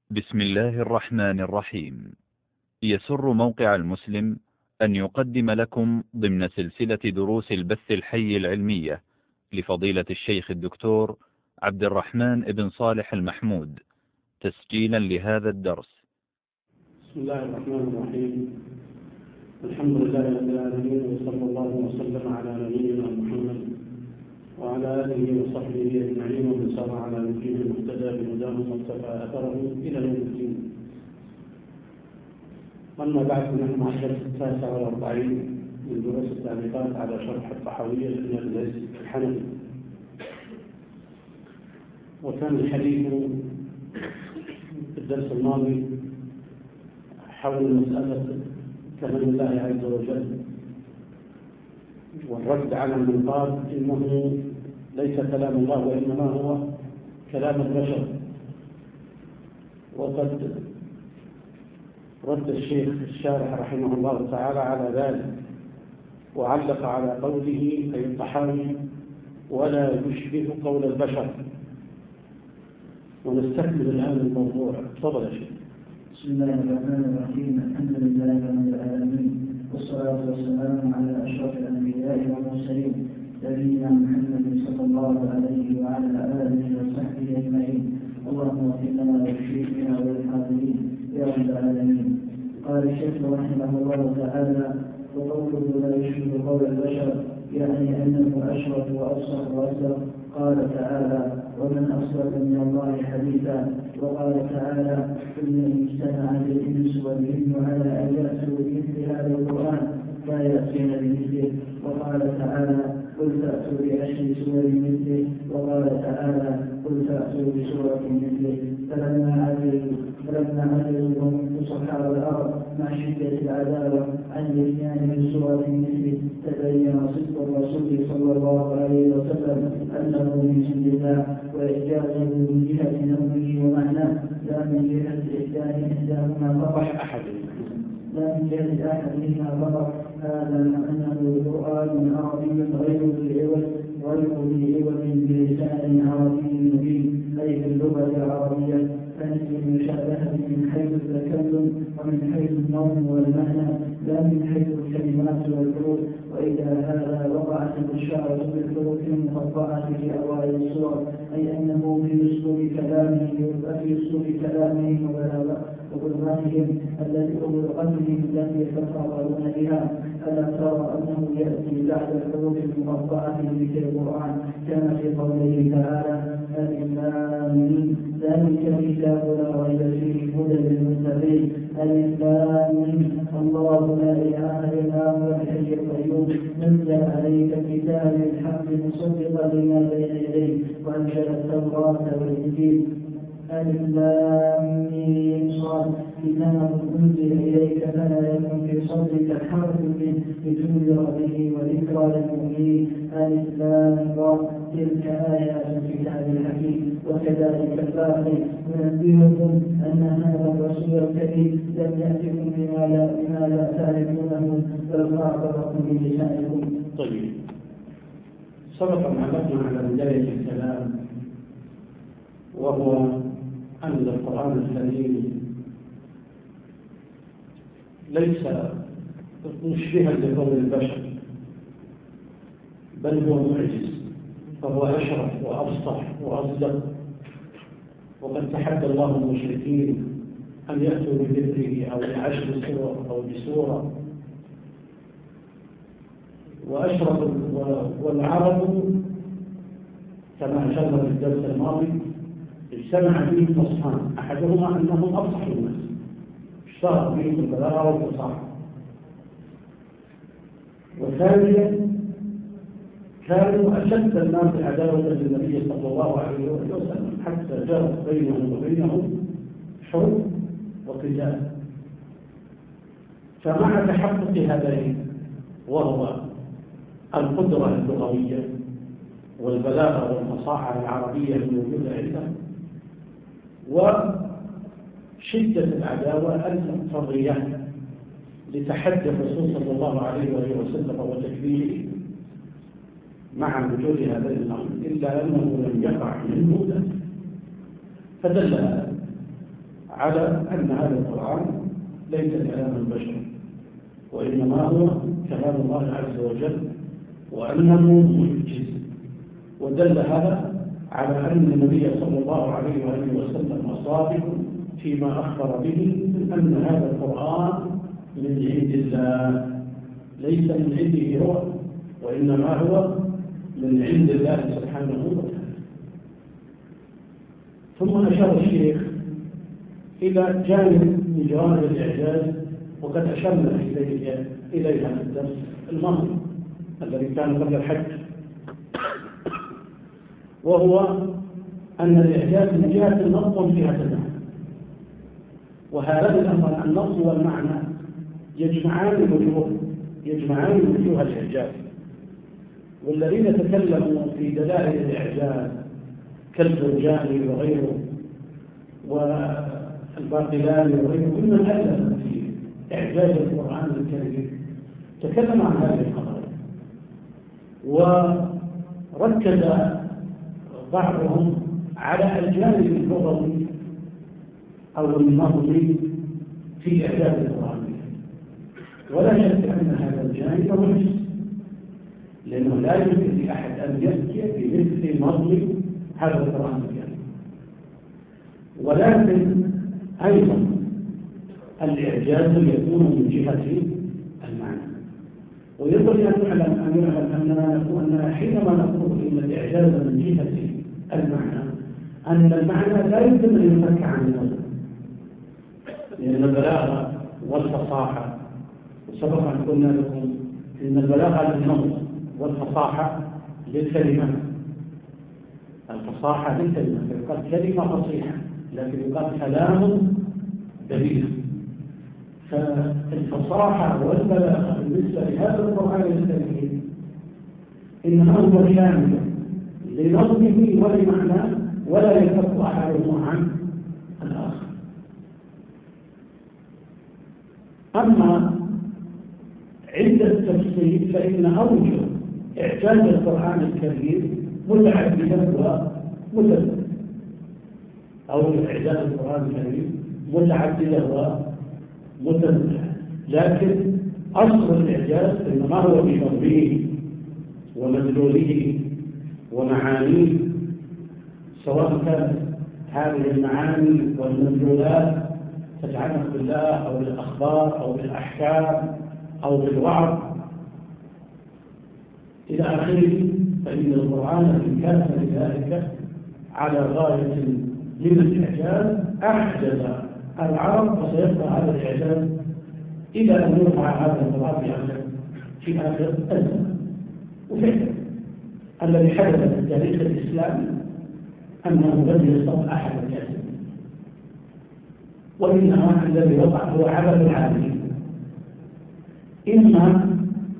بسم الله الرحمن الرحيم. يسر موقع المسلم أن يقدم لكم ضمن سلسلة دروس البث الحي العلمية لفضيلة الشيخ الدكتور عبد الرحمن بن صالح المحمود تسجيلا لهذا الدرس. بسم الله الرحمن الرحيم. الحمد لله رب العالمين، وصلى الله وسلم على نبينا محمد وعلى آله وصحبه أجمعين، ومن سار على نهجه المهتدى بهداه واقتفى أثره إلى يوم الدين. أما بعد، نحن مع الدرس 49 من دروس التعليقات على شرح الطحاوية لابن العز الحنفي. وكان الحديث في الدرس الماضي حول مسألة كلام الله عز وجل، والرد على من قال إنه ليس كلام الله وإنما هو كلام البشر. وقد رد الشيخ الشارح رحمه الله تعالى على ذلك، وعلق على قوله أي الطحاوي ولا يشبه قول البشر. ونستكمل الآن الموضوع. تفضل يا شيخ. بسم الله الرحمن الرحيم. الحمد لله رب العالمين، والصلاة والسلام على أشرف الأنبياء والمرسلين نبينا محمد صلى الله عليه وعلى آله وصحبه أجمعين. اللهم اغفر لنا ولشيخنا وللحاضرين يا رب العالمين. قال الشيخ رحمه الله تعالى: وقوله لا يشبه قول البشر يعني أنه أشرف وأبصر وأصدق. قال تعالى: ومن أصدق من الله حديثا. وقال تعالى: إن اجتمعت الإنس والجن على أن يأتوا بمثل هذا القرآن لا يأتين بمثله. وقال تعالى: قل فأتوا بعشر سور مثله. وقال تعالى: قل فأتوا بسورة مثله. فلما عجزوا فصحاب الأرض مع شدة العداوة عن الإتيان بسورة مثله تبين صدق الرسول صلى الله عليه وسلم أنه من عند الله، وإعجازه من جهة نومه ومعناه، لا من جهة إحداهما فقط. لا من جهة أحدهما فقط. هذا أنه قرآن عربي غير ذي عوج بلسان عربي مبين، أي باللغة العربية، فنفي المشابهة من حيث التكلم ومن حيث النوم والمعنى، لا من حيث الكلمات والحروف. وإذا هذا وقعت الإشارة بالحروف المقطعة في أوائل السور، أي أنه في أسلوب كلامهم وبلغتهم التي أبلغتهم لم يتفاضلون بها. ألا ترى أنه يأتي بعد الحروف المقطعة في القرآن كما في قوله تعالى: الإسلام ذلك الكتاب لا ريب فيه هدى للمتقين. الإسلام الله لا إله إلا هو الحي القيوم نزل عليك الكتاب بالحق مصدقا لما بين يديه وأنزل التوراة والإنجيل. الإسلام صاد كتاب أنزل إليك فلا يكن في صدرك حرج منه لتنذر به وذكرى للمؤمنين. الإسلام تلك آيات الكتاب الحكيم. وكذلك الباقي ننبهكم أن هذا الرسول الكريم لم يأتكم بما لا تعرفونه، بل خاطبكم بلسانكم. طيب، سبق أن علقنا على بداية الكلام، وهو أن القرآن الكريم ليس مشبها لقول البشر، بل هو معجز، فهو أشرف وأفصح وأصدق. وقد تحدى الله المشركين أن يأتوا بذكره أو بعشر سور أو بسورة. وأشرف والعرب كما أشرنا في الدرس الماضي اجتمع فيهم وصفان: أحدهما أنهم أفصح الناس، اشتهر فيهم البلاغة والفصاحة. وثانيا كانوا أشد الناس عداوة للنبي صلى الله عليه وسلم، حتى جرت بينهم وبينهم حروب وقتال. فمع تحقق هذين، وهو القدرة اللغوية والبلاغة والفصاحة العربية الموجودة عندهم، وشدة العداوة المقتضية لتحدي الرسول صلى الله عليه وسلم وتكبيره، مع وجود هذا الأمر، إلا أنه لم يقع منه ذلك. فدل على أن هذا القرآن ليس كلام البشر، وإنما هو كلام الله عز وجل، وأنه معجز. ودل هذا على أن النبي صلى الله عليه وآله وسلم صادق فيما أخبر به من أن هذا القرآن من عند الله، ليس من عنده هو، وإنما هو من عند الله سبحانه وتعالى. ثم أشار الشيخ إلى جانب من جوانب الإعجاز، وقد أشرنا إليها في الدرس الماضي الذي كان قبل الحج، وهو أن الإعجاز من جهة النص ومن جهة المعنى، وهذا الأمر النص والمعنى يجمعان وجوه الإعجاز. والذين تكلموا في دلائل الإعجاز كالزرجاني وغيره والباقلاني وغيره ممن ألف في إعجاز القرآن الكريم تكلم عن هذه القضايا، وركز بعضهم على الجانب اللغوي أو النظري في إعجاز القرآن، ولا شك أن هذا الجانب معجز، لأنه لا يمكن لأحد أن يأتي بمثل نظم هذا القرآن الكريم. ولكن أيضا الإعجاز يكون من جهة المعنى، وينبغي أن نعلم أننا حينما نقول إن الإعجاز من جهة المعنى أن المعنى لا يمكن أن ينفك عن النظم، لأن البلاغة والفصاحة، وسبق أن قلنا لكم إن البلاغة للنظم والفصاحة للكلمات. الفصاحة للكلمة يقال كلمة فصيحة، لكن يقال كلام بليغ. فالفصاحة والبلاغة بالنسبة لهذا القرآن الكريم إنما هو شامل لنظمه ولمعناه، ولا ينفك أحدهما عن الآخر. أما عند التفصيل فإن أوجه إعجاز القرآن الكريم متعددة ومتنوعة. أوجه إعجاز القرآن الكريم متعددة ومتنوعة، لكن أصل الإعجاز إنما هو في نظمه ومدلوله ومعانيه، سواء كانت هذه المعاني والمدلولات تتعلق بالله أو بالأخبار أو بالأحكام أو بالوعظ إلى آخره، فإن القرآن إن كان لذلك على غاية من الإعجاز أعجز العرب، وسيبقى هذا الإعجاز إلى أن يرفع هذا القرآن في آخر الزمن. وفعلا الذي حدث في التاريخ الإسلامي أنه لم يستطع أحد الكاتب، وإنما الذي وقع هو عبث العالمين، إما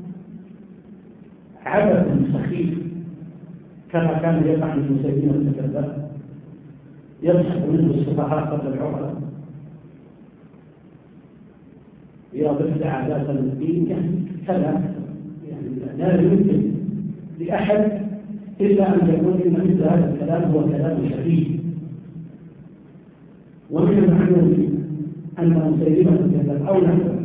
عبث سخيف كما كان يقع من مسلمين الكذاب يسحب منه السفهاء قبل العقلاء، يضرب عادات الدين كلام يعني لا يمكن لأحد إلا أن يقول إن مثل هذا الكلام هو كلام شديد. ومن المعلوم أن مسيلمة الكذاب أو نحن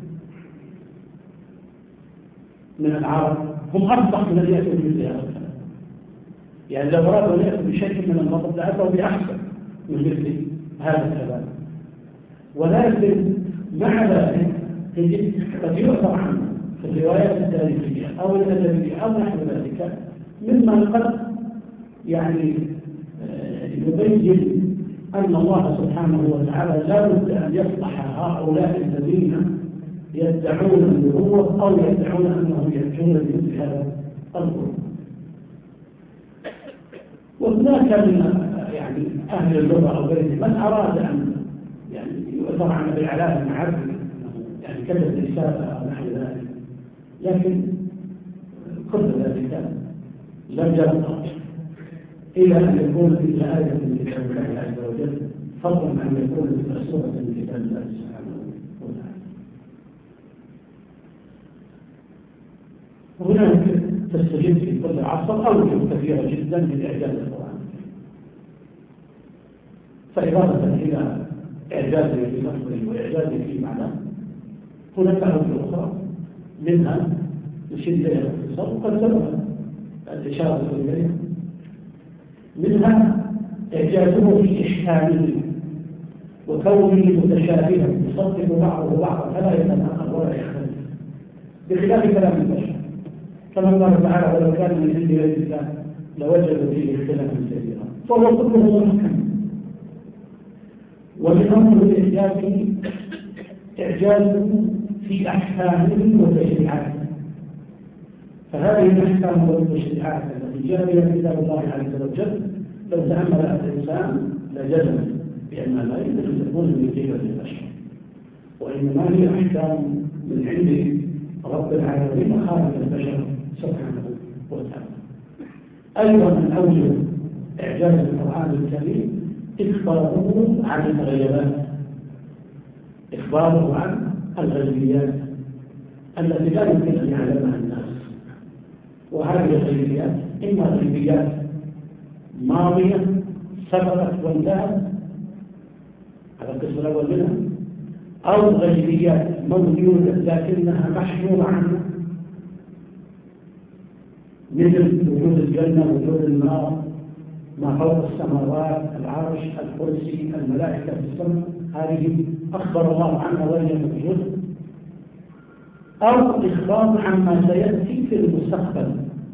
من العرب هم أصدق من يأتوا بمثل هذا الكلام، يعني لو أرادوا أن يأتوا بشيء من النظر لأتوا بأحسن من مثل هذا الكلام. ولكن مع ذلك قد يؤثر عنه في الروايات التاريخية أو الأدبية أو نحو ذلك مما قد يعني يبين أن الله سبحانه وتعالى لا بد أن يصلح هؤلاء الذين يدعون النبوة أو يدعون أنهم يأتون بمثل هذا القرآن. وهناك من يعني أهل اللغة أو غيرهم من أراد أن يعني يؤثر عن بالعلاء بن عبد يعني كتب رسالة أو نحو ذلك، لكن كل ذلك لم يبقى إلى أن يكون في آية من كتاب الله عز وجل، فضلا عن يكون في سورة من كتاب الله سبحانه وتعالى. هناك تستجد في كل عصر أوجه كثيرة جدا من إعجاز القرآن. فإضافة إلى إعجاز في لفظه وإعجاز في معناه. هناك أمور أخرى منها شدة الاختصار وقد سبق الإشارة إليها، منها إعجازه في إحكامه وكونه متشابها يصدق بعضه بعضا فلا يتناقض ولا يختلف، بخلاف كلام البشر كما قال تعالى: ولو كان من عند غير الله لوجدوا فيه اختلافا كثيرا. فهو كله محكم. ومن أمر الإعجاز إعجازه في أحكامه وتشريعاته، فهذه الأحكام والتشريعات التي جاء بها كتاب الله عز وجل لو تأمل الإنسان لجزم بأنها لا يمكن أن تكون من قبل البشر، وإنما هي أحكام من عند رب العالمين خالق البشر سبحانه وتعالى. أيضا من أوجه إعجاز القرآن الكريم إخباره عن الغيبات، إخباره عن الغيبيات التي لا يمكن أن يعلمها الناس. وهذه الغيبيات إما غيبيات ماضية سبقت وانتهت على القسم الأول منها، أو غيبيات موجودة لكنها محجوبة عنها، مثل وجود الجنة، وجود النار، ما فوق السماوات، العرش، الكرسي، الملائكة في السماء، هذه أخبر الله عنها وهي موجودة. أو إخبار عما سيأتي في المستقبل،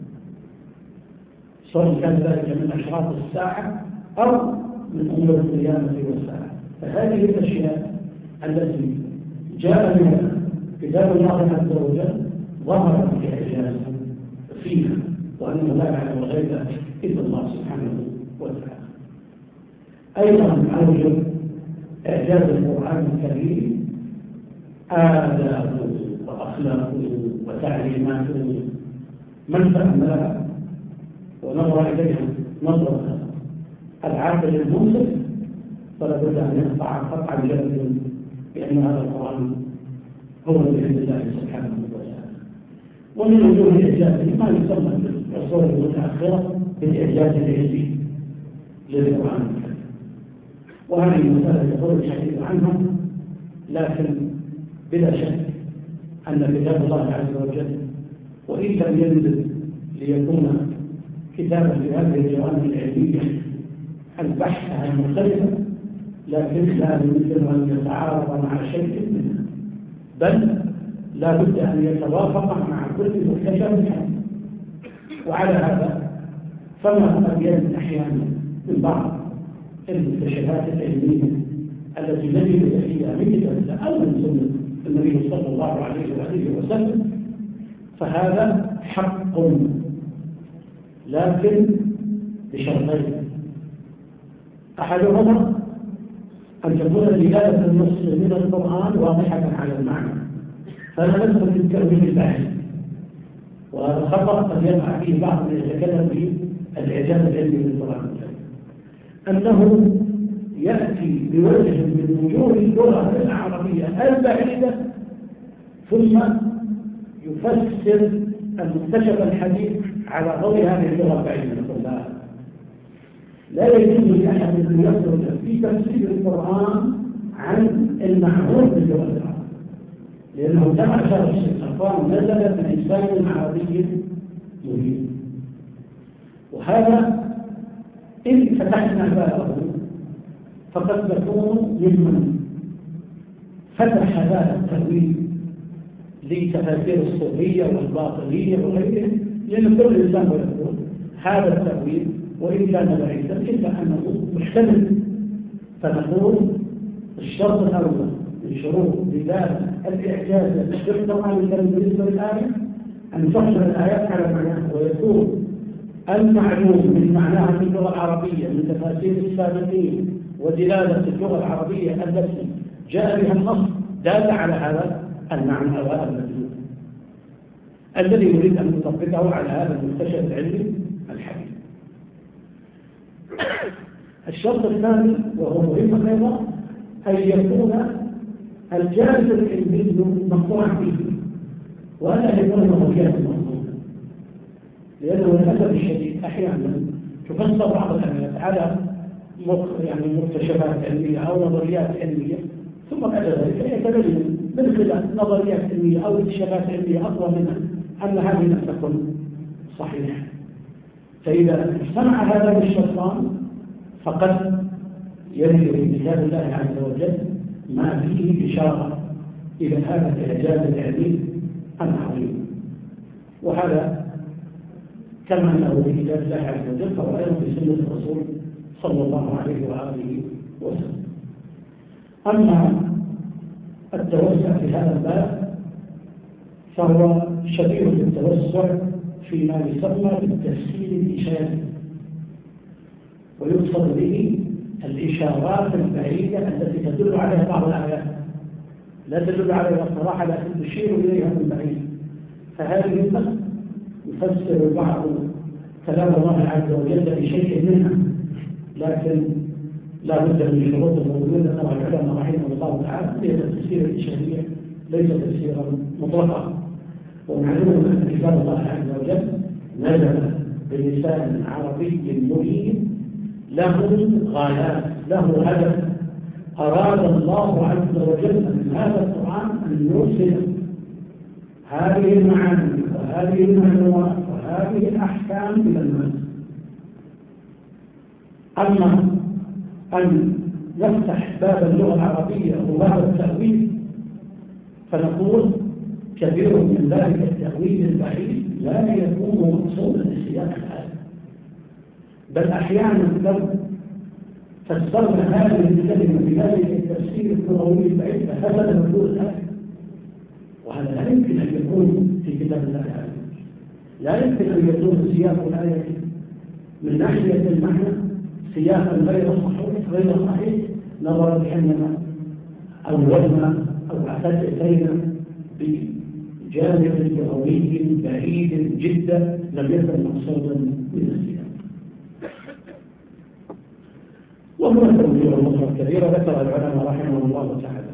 سواء كان ذلك من أشراط الساعة أو من أمور القيامة والساعة. فهذه الأشياء التي جاء بها كتاب الله عز وجل ظهر بإعجاز فيها، وأنه لا يعلم الغيب إلا الله سبحانه وتعالى. أيضا من أوجه إعجاز القرآن الكريم آدابه وأخلاقه وتعليماته. من تأملها ونظر إليها نظرة العاقل المنصف فلا بد أن يقطع قطعا جلدا بأن هذا القرآن هو من عند الله سبحانه وتعالى. ومن وجوه إعجازه ما يسمى في العصور المتأخرة بالإعجاز العلمي للقرآن الكريم، وهذه المسألة يقول الحديث عنها، لكن بلا شك أن كتاب الله عز وجل وإن لم ينزل ليكون كتابا في هذه الجوانب العلمية البحث المختلفة، لكن لا يمكن أن يتعارض مع شيء منها، بل لا بد أن يتوافق مع كل مكتشف. وعلى هذا فما أبين أحيانا من بعض المكتشفات العلمية التي نجد فيها من كتاب أو من سنة النبي صلى الله عليه وآله وسلم، فهذا حق، لكن بشرطين: أحدهما أن تكون دلالة النص من القرآن واضحة على المعنى، فلا ندخل في التأويل البحثي، وهذا خطأ قد يقع فيه بعض من يتكلم به الإعجاز العلمي للقرآن الكريم، أنه يأتي بوجه من وجوه اللغة العربية البعيدة ثم يفسر المكتشف الحديث على ضوء هذه اللغة البعيدة. لا يجوز لأحد أن يخرج في تفسير القرآن عن المعهود باللغة العربية، لأنه كما أشار الشيخ القرآن نزل من إنسان عربي مبين، وهذا إن فتحنا بابه فقد نكون ممن فتح باب التأويل لتفاسير الصوفية والباطنية وغيرهم، لأن كل إنسان يقول هذا التأويل وإن كان بعيدا إلا أنه محتمل. فنقول الشرط الأول من شروط بداية الإعجاز في القرآن الكريم بالنسبة للآية أن تحصل الآيات على معناها، ويكون المعلوم من معناها في اللغة العربية من تفاسير السابقين ودلالة اللغة العربية التي جاء بها النص دالة على هذا المعنى أو هذا المدلول الذي يريد أن يطبقه على هذا المكتشف العلمي الحديث. الشرط الثاني وهو مهم أيضا أن يكون الجانب العلمي مقطوعا فيه، ولا يكون مقياس مقطوع، لأنه للأسف الشديد أحيانا تفسر بعض الآيات على يعني مكتشفات علمية أو نظريات علمية، ثم بعد ذلك يتبين من خلال نظريات علمية أو اكتشافات علمية أقوى منها أن هذه لم تكن صحيحة. فإذا اجتمع هذا بالشيطان فقد يرد في كتاب الله عز وجل ما فيه إشارة إلى هذا الإعجاز العلمي العظيم، وهذا كما أنه في كتاب الله عز وجل فهو أيضا في سنة الرسول صلى الله عليه وآله وسلم. أما التوسع في هذا الباب فهو شبيه بالتوسع فيما يسمى بالتفسير الإشاري، ويقصد به الإشارات البعيدة التي تدل عليها بعض الآيات، لا تدل عليها الصراحة لكن تشير إليها من بعيد. فهذه النص يفسر بعض كلام الله عز وجل بشيء منها، لكن لا بد من شروط الموجودة. طبعا العلماء رحمهم الله تعالى هي التفسير الإشارية ليس تفسيرا مطلقا، ومعلوم أن كتاب الله عز وجل نزل بلسان عربي مبين له غايات، له هدف. أراد الله عز وجل من هذا القرآن أن يرسل هذه المعاني وهذه المعلومات وهذه الأحكام إلى الناس. أما أن نفتح باب اللغة العربية وباب التأويل فنقول كبير من ذلك التأويل البعيد لا يكون مقصودا لسياق الآية، بل أحيانا لو فسرنا هذه الكلمة بهذه التفسير اللغوي البعيد فهذا مفهوم الآية، وهذا لا يمكن أن يكون في كتاب الله تعالى. لا يمكن أن يكون سياق الآية من ناحية المعنى سياقا غير صحيح نظرا بأننا أولنا أو أتينا بجانب لغوي بعيد جدا لم يكن مقصودا من السياق. وهناك أمور كثيرة ذكر العلماء رحمهم الله تعالى.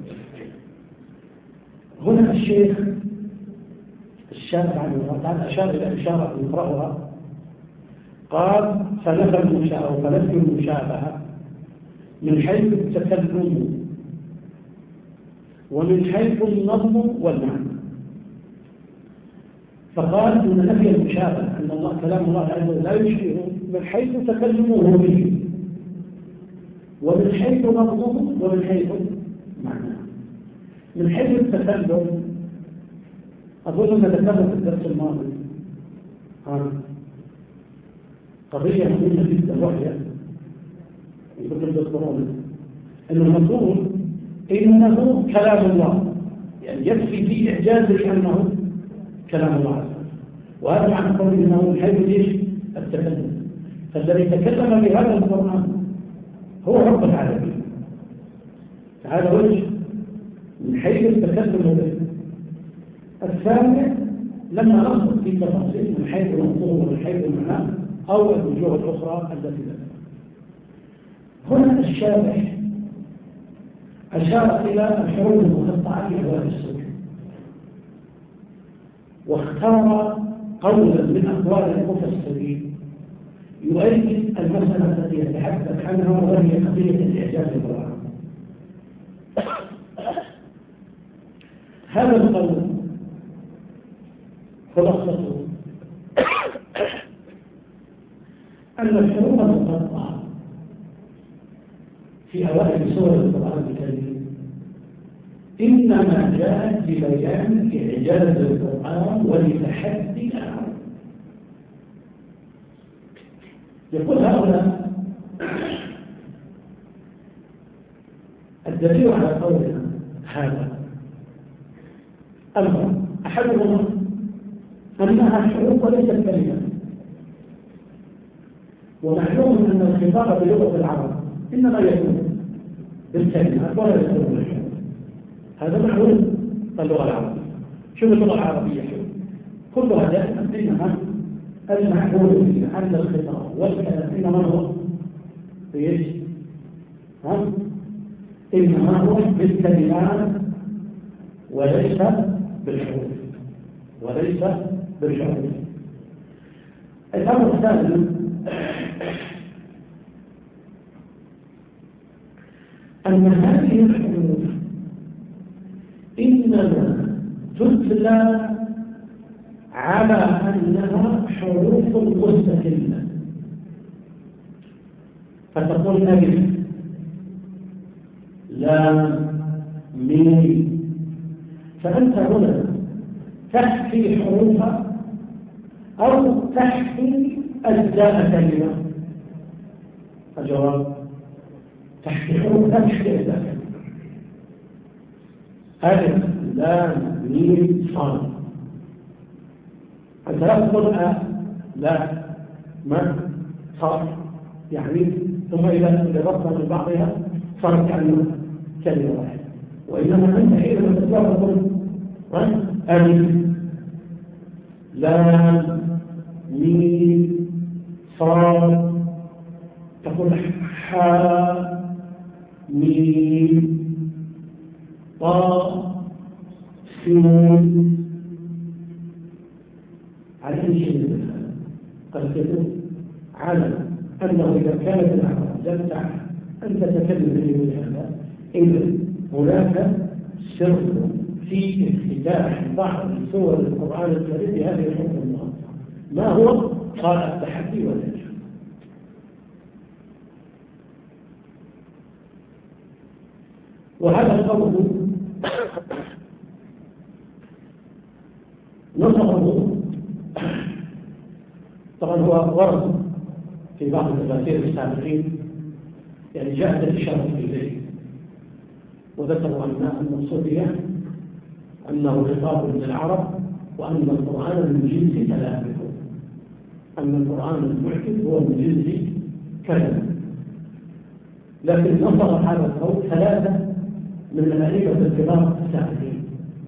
هنا الشيخ الشافعي رحمه الله تعالى أشار إلى إشارة نقرأها، قال فنفى المشابهة من حيث التكلم ومن حيث النظم والمعنى. فقال إن نفي المشابهة أن الله كلام الله عز وجل لا يشبه من حيث تكلمه به ومن حيث نظمه ومن حيث معناه. من حيث التكلم أظن أن ذكرنا في الدرس الماضي قضية مهمة جدا، وهي يمكن تذكرون أنه المفروض إنه كلام الله، يعني يكفي في إعجازه أنه كلام الله عز وجل، وهذا معنى قول إنه من حيث التكلم. فالذي تكلم بهذا القرآن هو رب العالمين، هذا وجه من حيث التكلم به. الثانية لما نصل في تفاصيل من حيث المنظور ومن حيث المعنى أو الوجوه الأخرى التي ذكرت. هنا الشارح أشار إلى الحروف المقطعة في أبواب السكن، واختار قولا من أقوال المفسرين يؤيد المسألة التي يتحدث عنها، وهي قضية الإعجاز القرآن. هذا القول خلاصته أن الحروف المقطعة في أوائل سور القرآن الكريم إنما جاءت لبيان إعجاز القرآن ولتحدي العرب. يقول هؤلاء الدليل على قولنا هذا أمر أحدهما أنها حروف وليست كلمات، ومعلوم أن الخطاب بلغة العرب إنما يكون بالكلمات ولا يكون بالحروف. هذا معلوم اللغة العربية. شوف اللغة العربية كلها دائما إنها المعلوم فيها أن الخطاب والكلام إنما هو بإيش؟ إنما هو بالكلمات وليس بالحروف الأمر الثاني أن هذه الحروف إنما تتلى على أنها حروف مستقلة، فتقول ألف لام ميم، فأنت هنا تحكي حروفها أو تحكي أجزاء كلمة. الجواب تحكي حروفها، تحكي أجزاء كلمة. ألف لام ميم صاد. أنت لا تقول لا ما صار يعني، ثم إذا ربطنا من بعضها صارت كلمة واحدة، وإنما أنت حينما تتلفظ ألف لام ميم صاد تقول حاء ميم طاء سين. على أي شيء من هذا قد تدل على أنه إذا كانت الأعراب لم تعرف أن تتكلم به هذا، إذن هناك سر في افتتاح بعض سور القرآن الكريم بهذه الحروف المقطعة. ما هو؟ قال التحدي والنجاح. وهذا القول نصره طبعا هو ورد في بعض التفاسير السابقين، يعني جاءت الإشارة إليه وذكروا أن المقصود به أنه خطاب للعرب، وأن القرآن من جنس كلامه، أن القرآن المحكم هو من جنس كلامه. لكن نصر هذا القول ثلاثة من الأئمة الكبار السابقين،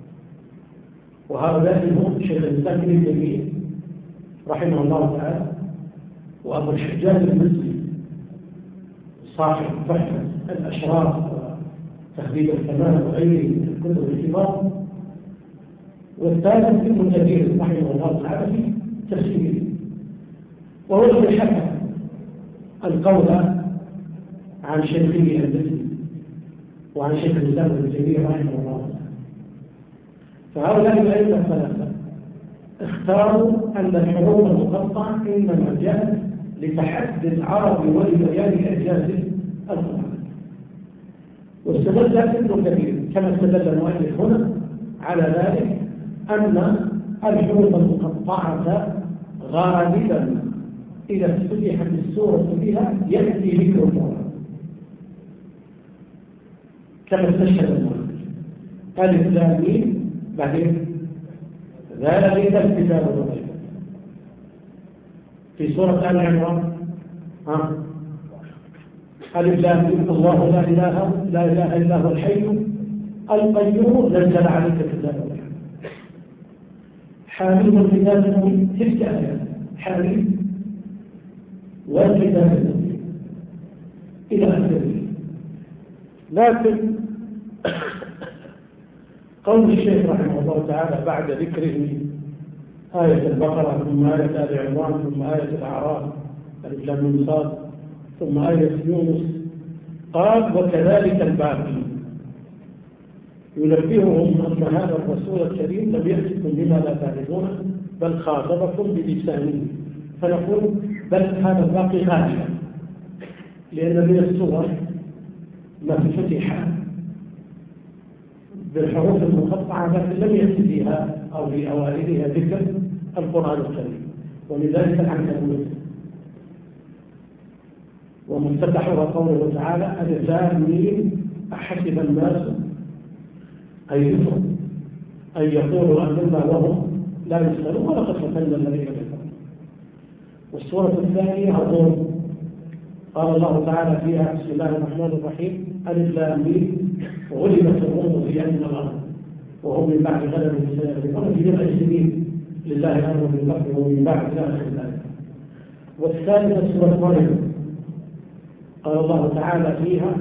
وهؤلاء هم شيخ الإسلام ابن تيمية رحمه الله تعالى، وأبو الحجاج المصري صاحب تحفة الأشراف وتهذيب الكمال وغيره من الكتب الكبار، والثالث ابن كثير رحمه الله تعالى في تفسيره، وهو الذي حكى القول عن شيخه المصري وعن شيخ الإسلام ابن تيمية رحمه الله تعالى. فهؤلاء الأئمة الثلاثة اختاروا أن الحروف المقطعة إنما جاءت لتحدي العرب ولبيان إعجاز القرآن. واستدل ابن كثير كما استدل المؤلف هنا على ذلك أن الحروف المقطعة غالبا إذا افتتحت السورة بها يأتي ذكر القرآن، كما استشهد المؤلف ألف لام ميم بعدين ذلك الكتاب الرقيق. في سورة آل عمران ألف لام ميم الله لا إله إلا هو الحي القيوم نزل عليك الكتاب الرقيق. حامل الكتاب المبين، تلك آيات حامل والكتاب المبين إلى آخره. لكن قول الشيخ رحمه الله تعالى بعد ذكره آية البقرة ثم آية آل عمران ثم آية الأعراف ألف لام ميم صاد ثم آية يونس، قال وكذلك الباقي، ينبههم أن هذا الرسول الكريم لم يأتكم بما لا تعرفون بل خاطبكم بلسانه، فنقول بل هذا الباقي غالبا، لأن من السور ما فتح بالحروف المقطعة لكن لم يأتي فيها أو في أوائلها ذكر القرآن الكريم، ولذلك العنكبوت. ومفتتحها قوله تعالى ألف لام ميم أحسب الناس أن يقولوا آمنا وهم لا يسألون ولقد فتنا الذين كفروا. والسورة الثانية الروم، قال الله تعالى فيها بسم الله الرحمن الرحيم ألف لام ميم غلبت الروم في أدنى الأرض وهم من بعد غلبهم سيغلبون في بضع سنين لله الأمر من قبل ومن بعد إلى آخر الآية. والثالثة سورة مريم، قال الله تعالى فيها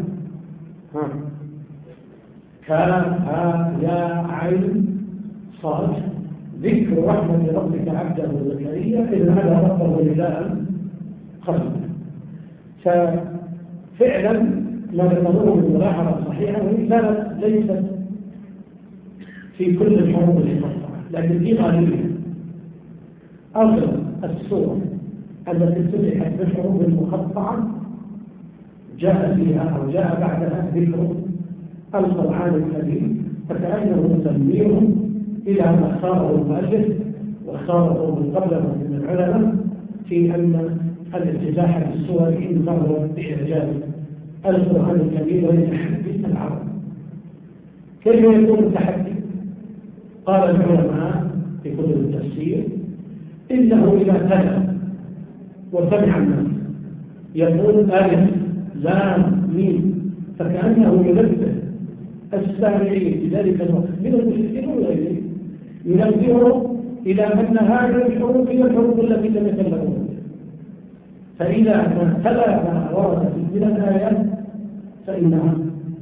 كافها يا عين صاد ذكر رحمة ربك عبده زكريا إذ نادى ربه نداء خفيفا. ففعلا ما ذكروه من ملاحظة صحيحة، وإن كانت ليست في كل الحروف المقطعة لكن في غالبها. أغلب السور التي فتحت بالحروف المقطعة جاء فيها أو جاء بعدها ذكر القرآن الكريم، فكأنه تنبيه إلى ما اختاره المؤلف واختاره من قبله من العلماء في أن الافتتاح بالسور إنما هو بإعجاز القرآن الكريم ويتحدي العرب. كيف يكون التحدي؟ قال العلماء في كتب التفسير إنه إذا تلا وسمع الناس يقول ألف لام ميم، فكأنه ينبه السامعين في ذلك الوقت من المشركين وغيرهم، ينبههم إلى أن هذه الحروف هي الحروف التي يتكلمون بها. فإذا ما تلا ما ورد من الآيات فإنها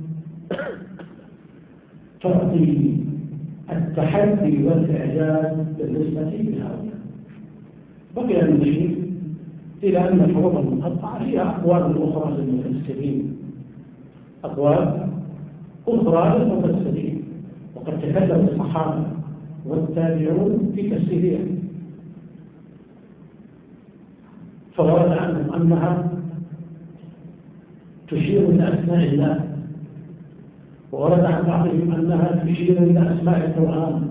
تعطي التحدي والإعجاز بالنسبة لهؤلاء. بقي المشير إلى أن الحروف المقطعة هي أقوال أخرى للمفسرين، أقوال أخرى للمفسرين، وقد تكلم الصحابة والتابعون في تفسيرها، فورد عنهم أنها تشير إلى أسماء الله، وورد عن بعضهم أنها تشير إلى أسماء القرآن،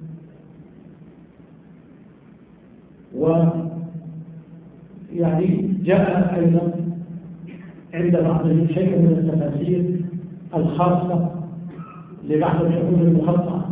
ويعني جاء أيضا عند بعضهم شيء من التفاسير الخاصة لبعض الحروف المقطعة.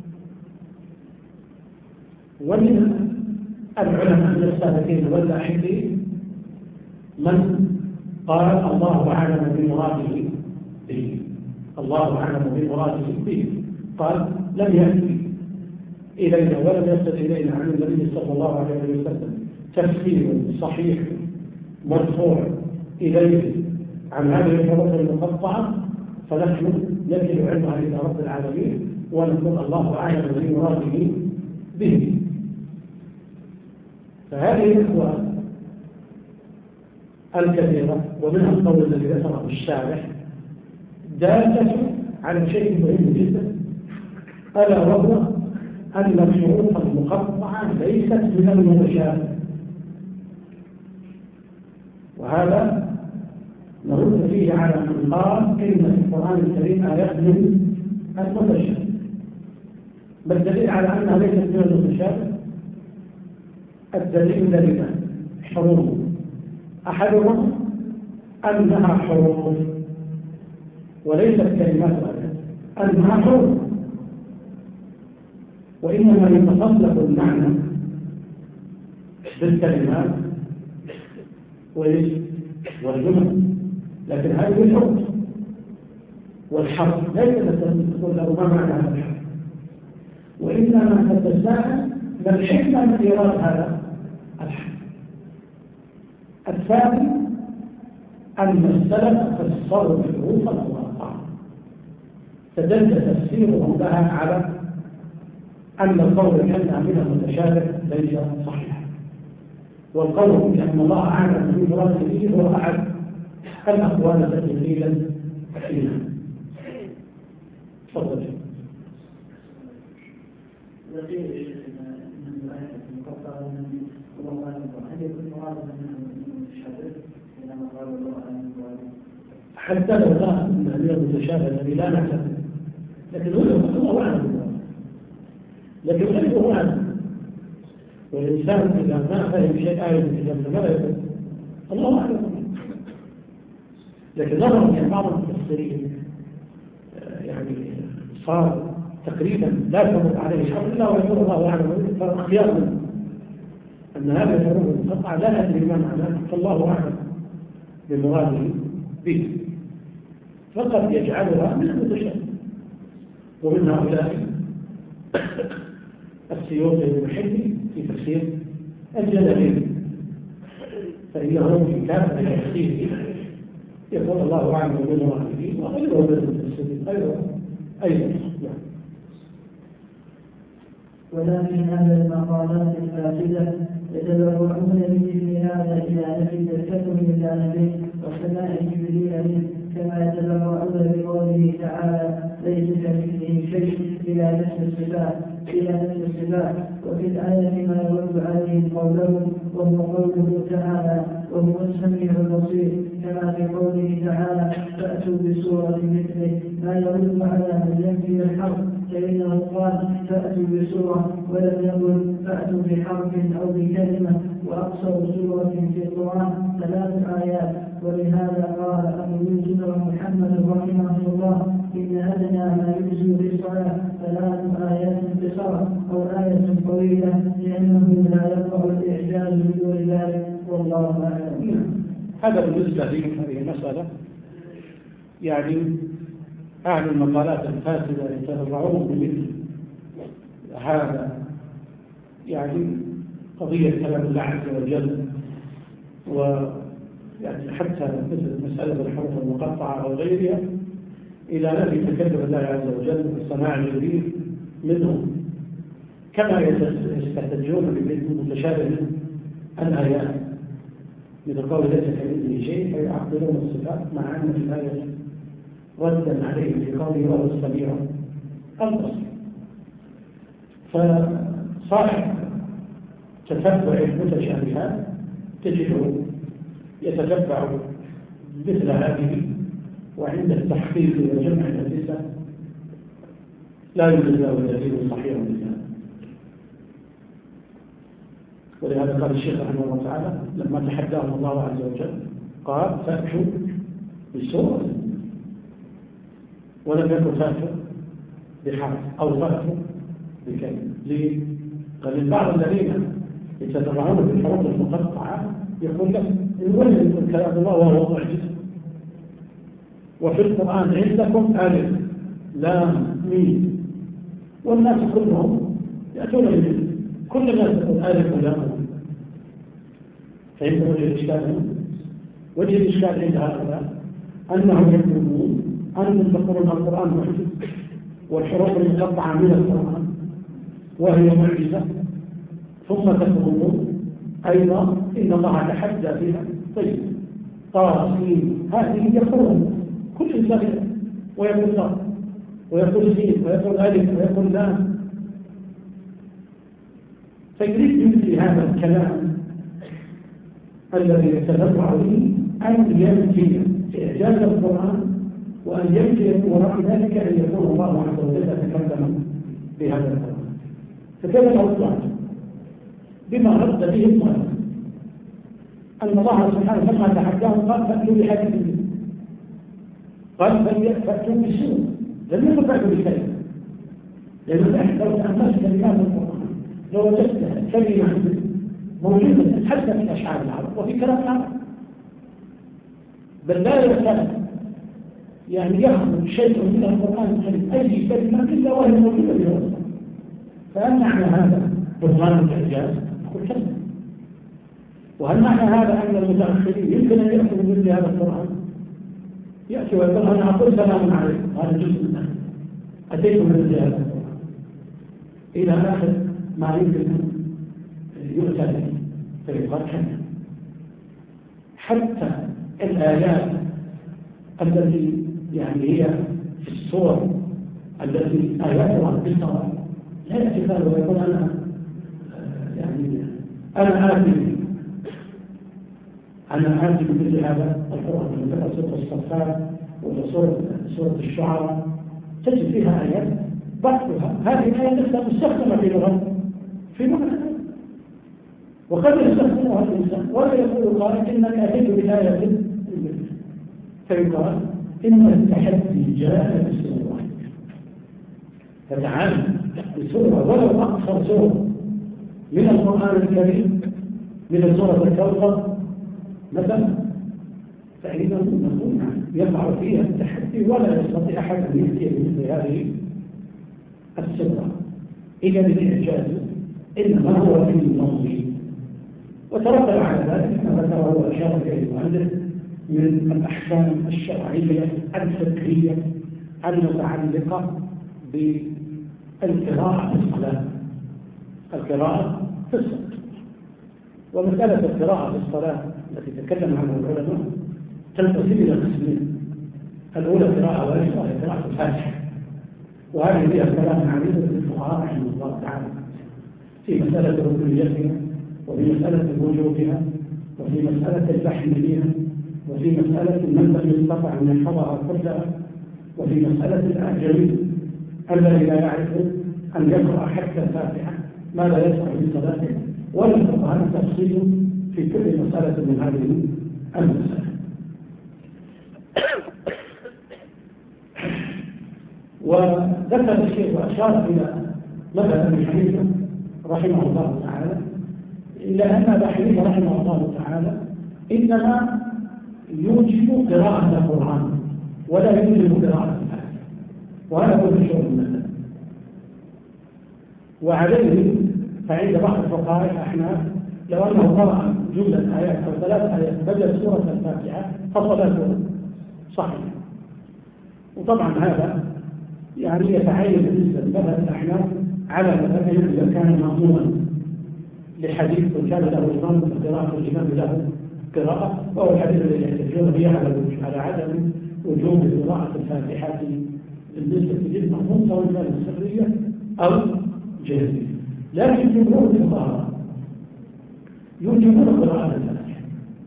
ومن العلماء السابقين واللاحقين من قال الله أعلم بمراده به، الله أعلم بمراده به، قال لم يأتي إلينا ولم يصل إلينا عن النبي صلى الله عليه وسلم تفسير صحيح مرفوع إليه عن هذه الحروف المقطعة، فنحن نجد علمها إلى رب العالمين ونقول الله أعلم بمراده به. فهذه الأقوال الكثيرة ومنها القول الذي ذكره الشارح دالة على شيء مهم جدا، ألا وهو أن الحروف المقطعة ليست من المتشابه، وهذا نرد فيه على من قال إن في القرآن الكريم آيات من المتشابه. ما الدليل على أنها ليست من المتشابه؟ الدليل لنا حروف، أحدهم أنها حروف وليست كلمات واحدة، أنها حروف، وإنما يتصلب المعنى بالكلمات والجمل، لكن هذه الحروف والحرف ليس تقول له ما معنى هذا الحرف، وإنما تتساءل ما الحكمة من إيراد هذا الحرف. الثاني أن السلف فسروا الحروف المقطعة فدل تفسيرهم لها على أن القول بأنها من المتشابه ليس صحيح، والقول بأن الله أعلم بمراده به هو أحد الأقوال التي قيلت فيها. تفضل. حتى لو لا من المتشابه الذي لا نعلم، لكن هو أعلم، لكن غيره أعلم. والإنسان إذا ما فهم شيء آية من الكتاب فماذا يقول؟ الله أعلم. لكن نظرا يعني بعض المفسرين يعني صار تقريبا لا تمر عليه شر إلا ويقول الله أعلم، فاختيار منه أن هذا الحروف المقطعة لا أدري ما معناه، فالله أعلم بمراده به، فقد يجعلها من المتشابه. ومن هؤلاء السيوطي المحلي في تفسير الجلالين، فإنه في كافة التفسير يقول الله أعلم بمراده به، وغيره من المفسرين أيضا. ولكن هذه المقالات الفاسدة يتبرعون به في هذا إلى نفي التكلم لله به وسماع جبريل به كما يتبرؤون بقوله تعالى ليس كمثله شيء إلى نفس الصفات. وفي الآية ما يرد عليه قوله وهو قوله تعالى وهو السميع البصير، كما في قوله تعالى فأتوا بسورة مثله، ما يرد على من ينفي الحرف، فإنه قال فأتوا بسورة ولم يقل فأتوا بحرف أو بكلمة، وأقصر سورة في القرآن 3 آيات. ولهذا قال أبو يوسف محمد رحمه الله إن أدنى ما يجزي بالصلاة 3 آيات قصار أو آية طويلة، لأنه لا يقع الإعجاز بدون ذلك، والله أعلم. هذا بالنسبة لهذه المسألة. يعني أهل المقالات الفاسدة يتبرعون بمثل هذا، يعني قضية كلام الله عز وجل، ويعني حتى مثل مسألة الحروف المقطعة أو غيرها، إلى نفي تكلم الله عز وجل والسماع الجديد منهم، كما يستحتجون بالمتشابه الآيات مثل قول ليس كمثله شيء، فيعطلون الصفات مع أن في الآية ردا عليه في قوله وهو السميع البصير. فصاحب تتبع المتشابهات تجده يتتبع مثل هذه، وعند التحقيق وجمع الأدلة لا يوجد له دليل صحيح لهذا. ولهذا قال الشيخ رحمه الله تعالى لما تحداهم الله عز وجل قال فأتوا بالسورة، ولم يكن فأتوا بحرف أو فأتوا بكلمة. ليه؟ قال بعض الذين يتبعون بالحروف المقطعة يقول لك الولد كلام الله وهو معجز، وفي القرآن عندكم ألف لام ميم، والناس كلهم يأتون به، كل الناس يقول ألف ولام. فإنت وجه الإشكال، وجه الإشكال عند هؤلاء أنهم يقولون أن تقولون القرآن معجز والحروف المقطعة من القرآن وهي معجزة، ثم تقولون أيضا إن الله تحدى فيها. طيب طاسين هذه يقولون كل إنسان ويقول لا ويقول سين ويقول ألف ويقول لام، فيريد مثل هذا الكلام الذي يتبرع به أن ينفي إعجاز القرآن، وأن ينفي وراء ذلك أن يكون الله عز وجل يتكلم بهذا القرآن. فكيف نرد بما رد به المؤمن أن الله سبحانه لما تحداهم قال فأتوا بحديث، قال فأتوا بسورة، لم يكن فأتوا بكلمة، لأنه لو تأملت كلمات القرآن لو وجدت كلمة موجودة حتى في أشعار العرب وفي كلام العرب، بل لا يزال يعني يخرج شيء من القرآن الكريم أي كلمة إلا وهي موجودة في الوصف. فهل معنى هذا بطلان الإعجاز؟ نقول كلمة. وهل معنى هذا أن المتأخرين يمكن أن يأخذوا مثل هذا القرآن؟ يأتي ويقول أنا أقول سلام عليكم، هذا جزء من أهل أتيت من مثل هذا القرآن إلى آخر ما يمكن أن يؤتى به، فيقال كلمة. حتى الآيات التي يعني هي في الصور التي آياتها بالصلاة لا يأتي قال ويقول أنا يعني أنا آتي بمثل هذا القرآن، مثل سورة الصفات وسورة الشعراء تجد فيها آيات بعضها هذه الآية نفسها مستخدمة في لغة في معنى، وقد يستخدمها الإنسان ولا يقول قائل إنك أتيت بآية فيقال إن التحدي جاء بسورة واحدة، فتعالى بسورة ولو أقصر سورة من القرآن الكريم من سورة الكوثر مثلا، فإذا نقول يقع فيها التحدي ولا يستطيع أحد أن يأتي بمثل هذه السورة. إذا الإعجاز إنما هو في النظر، وترتب على ذلك ما ذكره أشار إليه المؤلف من الأحكام الشرعية الفقهية المتعلقة بالقراءة في الصلاة. القراءة في الصلاة، ومسألة القراءة في الصلاة التي تكلم عنها العلماء تنقسم إلى قسمين. الأولى قراءة واجبة وهي قراءة الفاتحة، وهذه فيها كلام عديد للفقهاء رحمه الله تعالى في مسألة ركنيتها، وفي مسألة وجوبها، وفي مسألة الفحم فيها، وفي مسألة من لم يستطع أن يحفظها كلها، وفي مسألة الأعجمي الذي لا يعرف أن يقرأ حتى الفاتحة ماذا يصنع في صلاته، وللفقهاء تفصيل في كل مسألة من هذه المسألة. وذكر الشيخ وأشار إلى مذهب أبي حنيفة رحمه الله تعالى، إلا أن أبا حنيفة رحمه الله تعالى إنما يوجب قراءة القرآن ولا يوجب قراءة الفاتحة، وهذا هو مشهور المذهب. وعليه فعند بعض الفقهاء الأحناف لو أنه قرأ جملة آيات أو 3 آيات بدل سورة الفاتحة فصلاته صحيحة. وطبعا هذا يعني يتعين بالنسبة لمذهب الأحناف على مذهبهم إذا كان مأموما لحديث كان له إمام فقراءة الإمام له قراءة، وهو الحديث الذي يحتجون به على عدم وجوب قراءة الفاتحة بالنسبة للمأموم سواء كانت سرية أو جهرية. لكن جمهور الفقهاء يوجبون قراءة الفاتحة.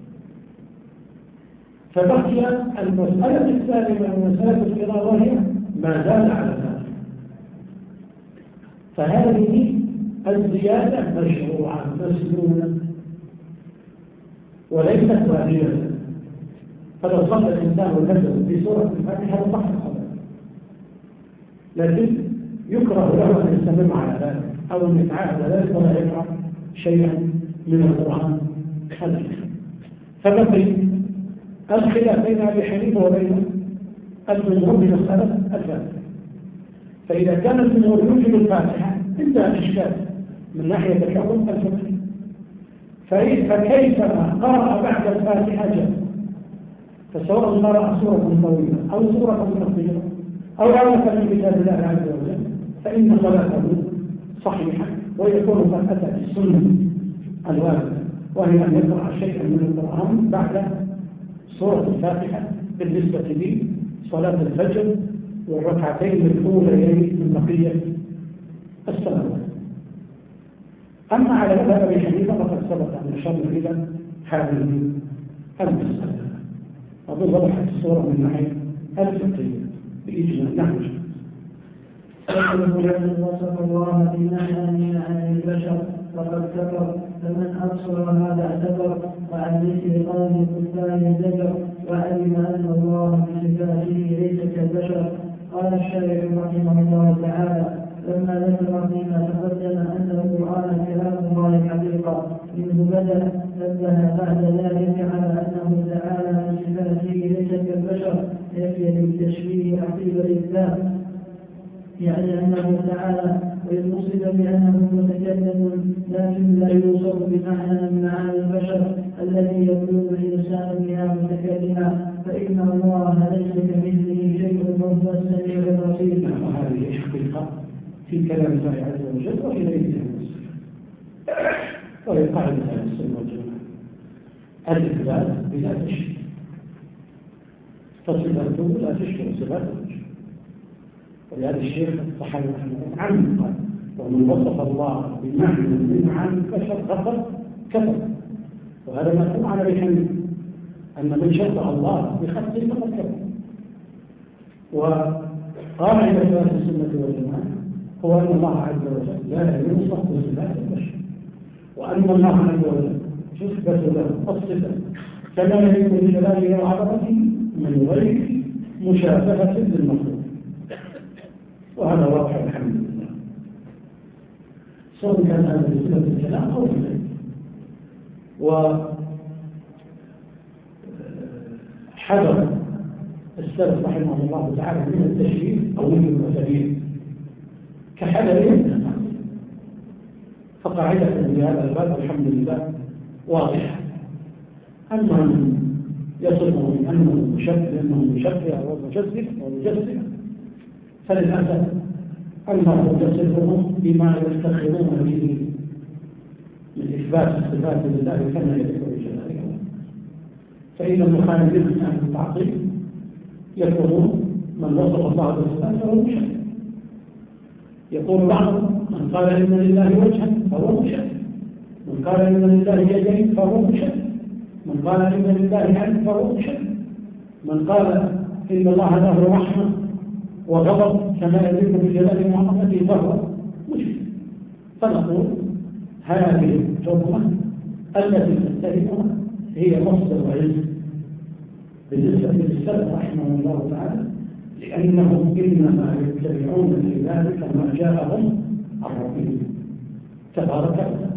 فبقي المسألة الثانية من مسألة القراءة وهي ما زال على ذلك، فهذه الزيادة مشروعة مسنونة وليست واجبة. فلو صلى الإنسان وكذب في سورة الفاتحة صح الصلاة، لكن يكره له أن يستمر على ذلك أو أن يتعاهد ذلك ولا يقرأ شيئا من القرآن خلفه. فبقي الخلاف بين أبي حنيفة وبين الجمهور بمسألة الفاتحة. فإذا كان الجمهور يوجب الفاتحة انتهى الإشكال من ناحية الحكم الفقهي، فكيفما قرأ بعد الفاتحة جاء، فسواء قرأ سورة طويلة أو سورة قصيرة أو آية من كتاب الله عز وجل فإن صلاته صحيحة، ويكون قد أتى السنة الواردة وهي أن يقرأ شيئا من القرآن بعد سورة الفاتحة بالنسبة لي صلاة الفجر والركعتين الأوليين من بقية الصلوات. أما على مذهب أبي حنيفة فقد سبق أن أشرنا إلى هذه المسألة، أظن وضحت الصورة من ناحية الفقهية بإجماع. نعم. فمن وصف الله بمعنى عن البشر فقد كفر، فمن أبصر هذا اعتبر، وعن ذكر قول الكفار زجر، وعلم أن الله بصفاته ليس كالبشر. قال الشارع رحمه الله تعالى لما ذكر فيما تقدم أن القرآن كلام الله حقيقة منه بدأ، نبه بعد ذلك على أنه تعالى بصفاته ليس كالبشر يكفي بالتشبيه عقيب الإثبات، يعني أنه تعالى ويوصف بأنه متكلم لكن لا يوصف بمعنى من معاني البشر الذي يكون الإنسان بها متكلما، فإن الله ليس كمثله شيء وهو السميع البصير. وهذه حقيقة في كلام الله عز وجل وفي غيره من السنة، وهي قاعدة أهل السنة والجماعة الإثبات بلا تشبيه، فصفته لا تشبه صفات البشر. ولهذا الشيخ الصحابي رحمه الله عنه قال ومن وصف الله بمعنى من معاني البشر فقط كفر. وهذا مفهوم على أبي حنيفة أن من شبه الله بخلقه فقد كفر. وقاعدة أهل السنة والجماعة هو أن الله عز وجل لا يوصف بصفات البشر، وأن الله عز وجل يثبت له الصفة كما يليق بجلاله وعظمته من غير مشابهة للمخلوق، وهذا واضح الحمد لله، سواء كان هذا بصفة الكلام أو غيره. وحذر السلف رحمه الله تعالى من التشبيه أو من المعتدين كحذرهم، فقاعدة في هذا الباب الحمد لله واضحة. أما من يصفه بأنه مشبه أو مجسد أو مجسد فللأسف أنه يصفهم بما يفتخرون به من إثبات الصفات لله كما يليق بجلاله. فإن المخالفين عن التعطيل يقولون من وصف الله بالصفات فهو مشرك. يقول بعضهم من قال إن لله وجها فهو مشرك، من قال إن لله يدين فهو مشرك، من قال إن لله علم فهو مشرك، من قال إن الله له رحمة وغضب كما يليق بجلاله وعظمته فهو مشرك. فنقول هذه التهمة التي تتهمها هي مصدر علم بالنسبة للسلف رحمه الله تعالى، لأنهم إنما يتبعون في ذلك ما جاءهم عن ربهم تبارك وتعالى.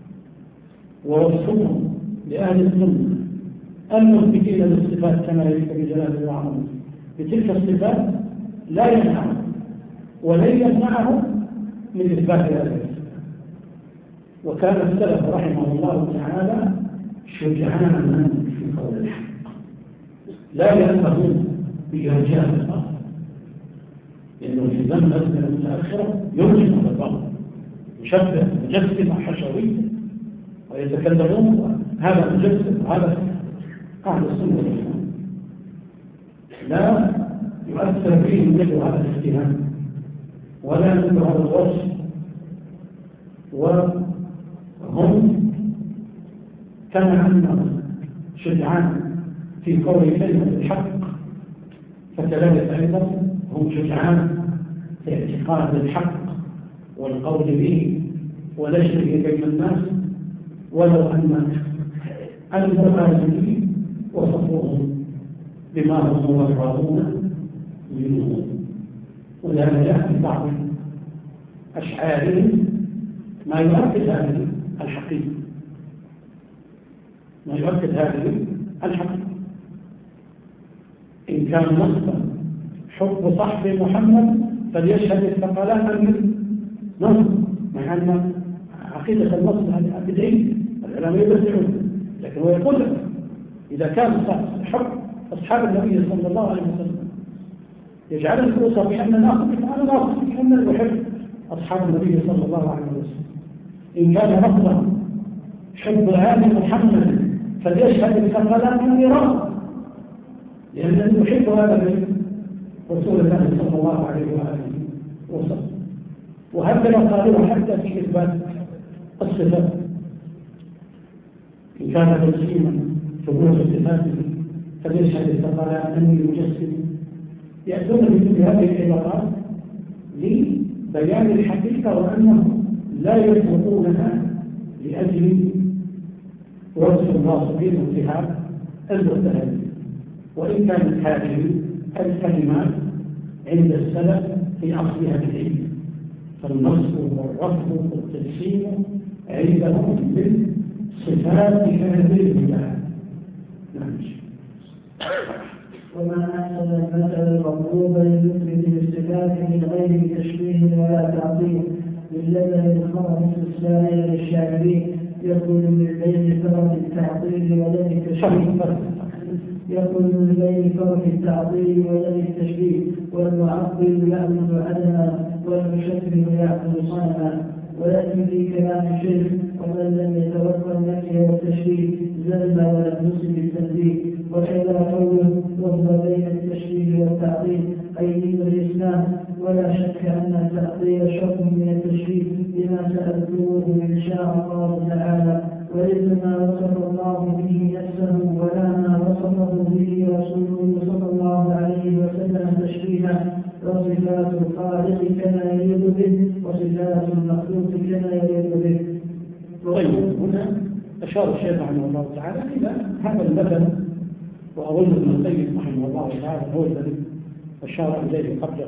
ووصفهم لأهل السنة المثبتين للصفات كما يليق بجلاله وعظمته بتلك الصفات لا يمنعهم ولن يمنعهم من إثبات هذا. وكان السلف رحمه الله تعالى شجعانا في قول الحق، لا يأخذون بإرجاء الأرض، لأنه في زمن الأزمنة المتأخرة يرجم على البعض يشبه مجسم حشوي ويتكلمون هذا مجسم هذا أهل السنة والجماعة لا يؤثر فيهم مثل هذا الاتهام ولا مثل هذا الوصف، وهم كما أنهم شجعان في قول كلمة الحق فكذلك أيضا هم شجعان في اعتقاد الحق والقول به ونشره بين الناس، ولو أن المخالفين وصفوهم بما هم مفرغون منه. ولهذا جاء في بعض أشعارهم ما يؤكد هذه الحقيقة، ما يؤكد هذه الحقيقة. إن كان نصبا حب صحب محمد فليشهد الثقلان من نصب، مع أن عقيدة النصب هذه بدعية العلماء يبدعون، لكن هو يقول لك إذا كان حب أصحاب النبي صلى الله عليه وسلم يجعل الفرصة بأن ناخذ أنا ناخذ محمد يحب أصحاب النبي صلى الله عليه وسلم. إن كان نصبا حب آل محمد فليشهد الثقلان من إيران، لأنه يحب هذا رسول الله صلى الله عليه وآله وسلم. وهكذا قالوا حتى في إثبات الصفات، إن كان تجسيما ثبوت صفاته فليشهد الثقلان أنه يجسم. يأتون بمثل هذه العبارات لبيان الحقيقة وأنهم لا يطلقونها لأجل وصف الناصبين وانتهاء المتهمين. وإن كانت هذه الكلمات عند السلف في أصلها بدعية، فالنصب والرفض والتجسيم عندهم من صفات هذه الله. وما أحسن المثل المطلوب للمثبت للصفات من غير تشبيه ولا تعطيل للذي الخامس الثاني للشاعرين يقول من بين فرق التعطيل ولا التشبيه يقول من بين فرق التعطيل ولا التشبيه والمعطل يأخذ عدما والمشبه يأخذ صنما. ويأتي في كلام الشيخ ومن لم يتوقع النفي والتشبيه زلم ولم يصب التنزيه. وكذا قوله وهو بين التشبيه والتعطيل أي من الإسلام. ولا شك أن التعطيل شرط من التشبيه لما سألتموه إن شاء الله تعالى، وليس ما وصف الله به نفسه ولا ما وصفه به رسوله صلى الله عليه وسلم تشبيها. وصفات الخالق كما يليق به وصفات المخلوق كما يليق به. طيب، هنا أشار الشيخ رحمه الله تعالى إلى هذا المثل، وأظن ابن القيم رحمه الله تعالى هو الذي أشار إليه قبله،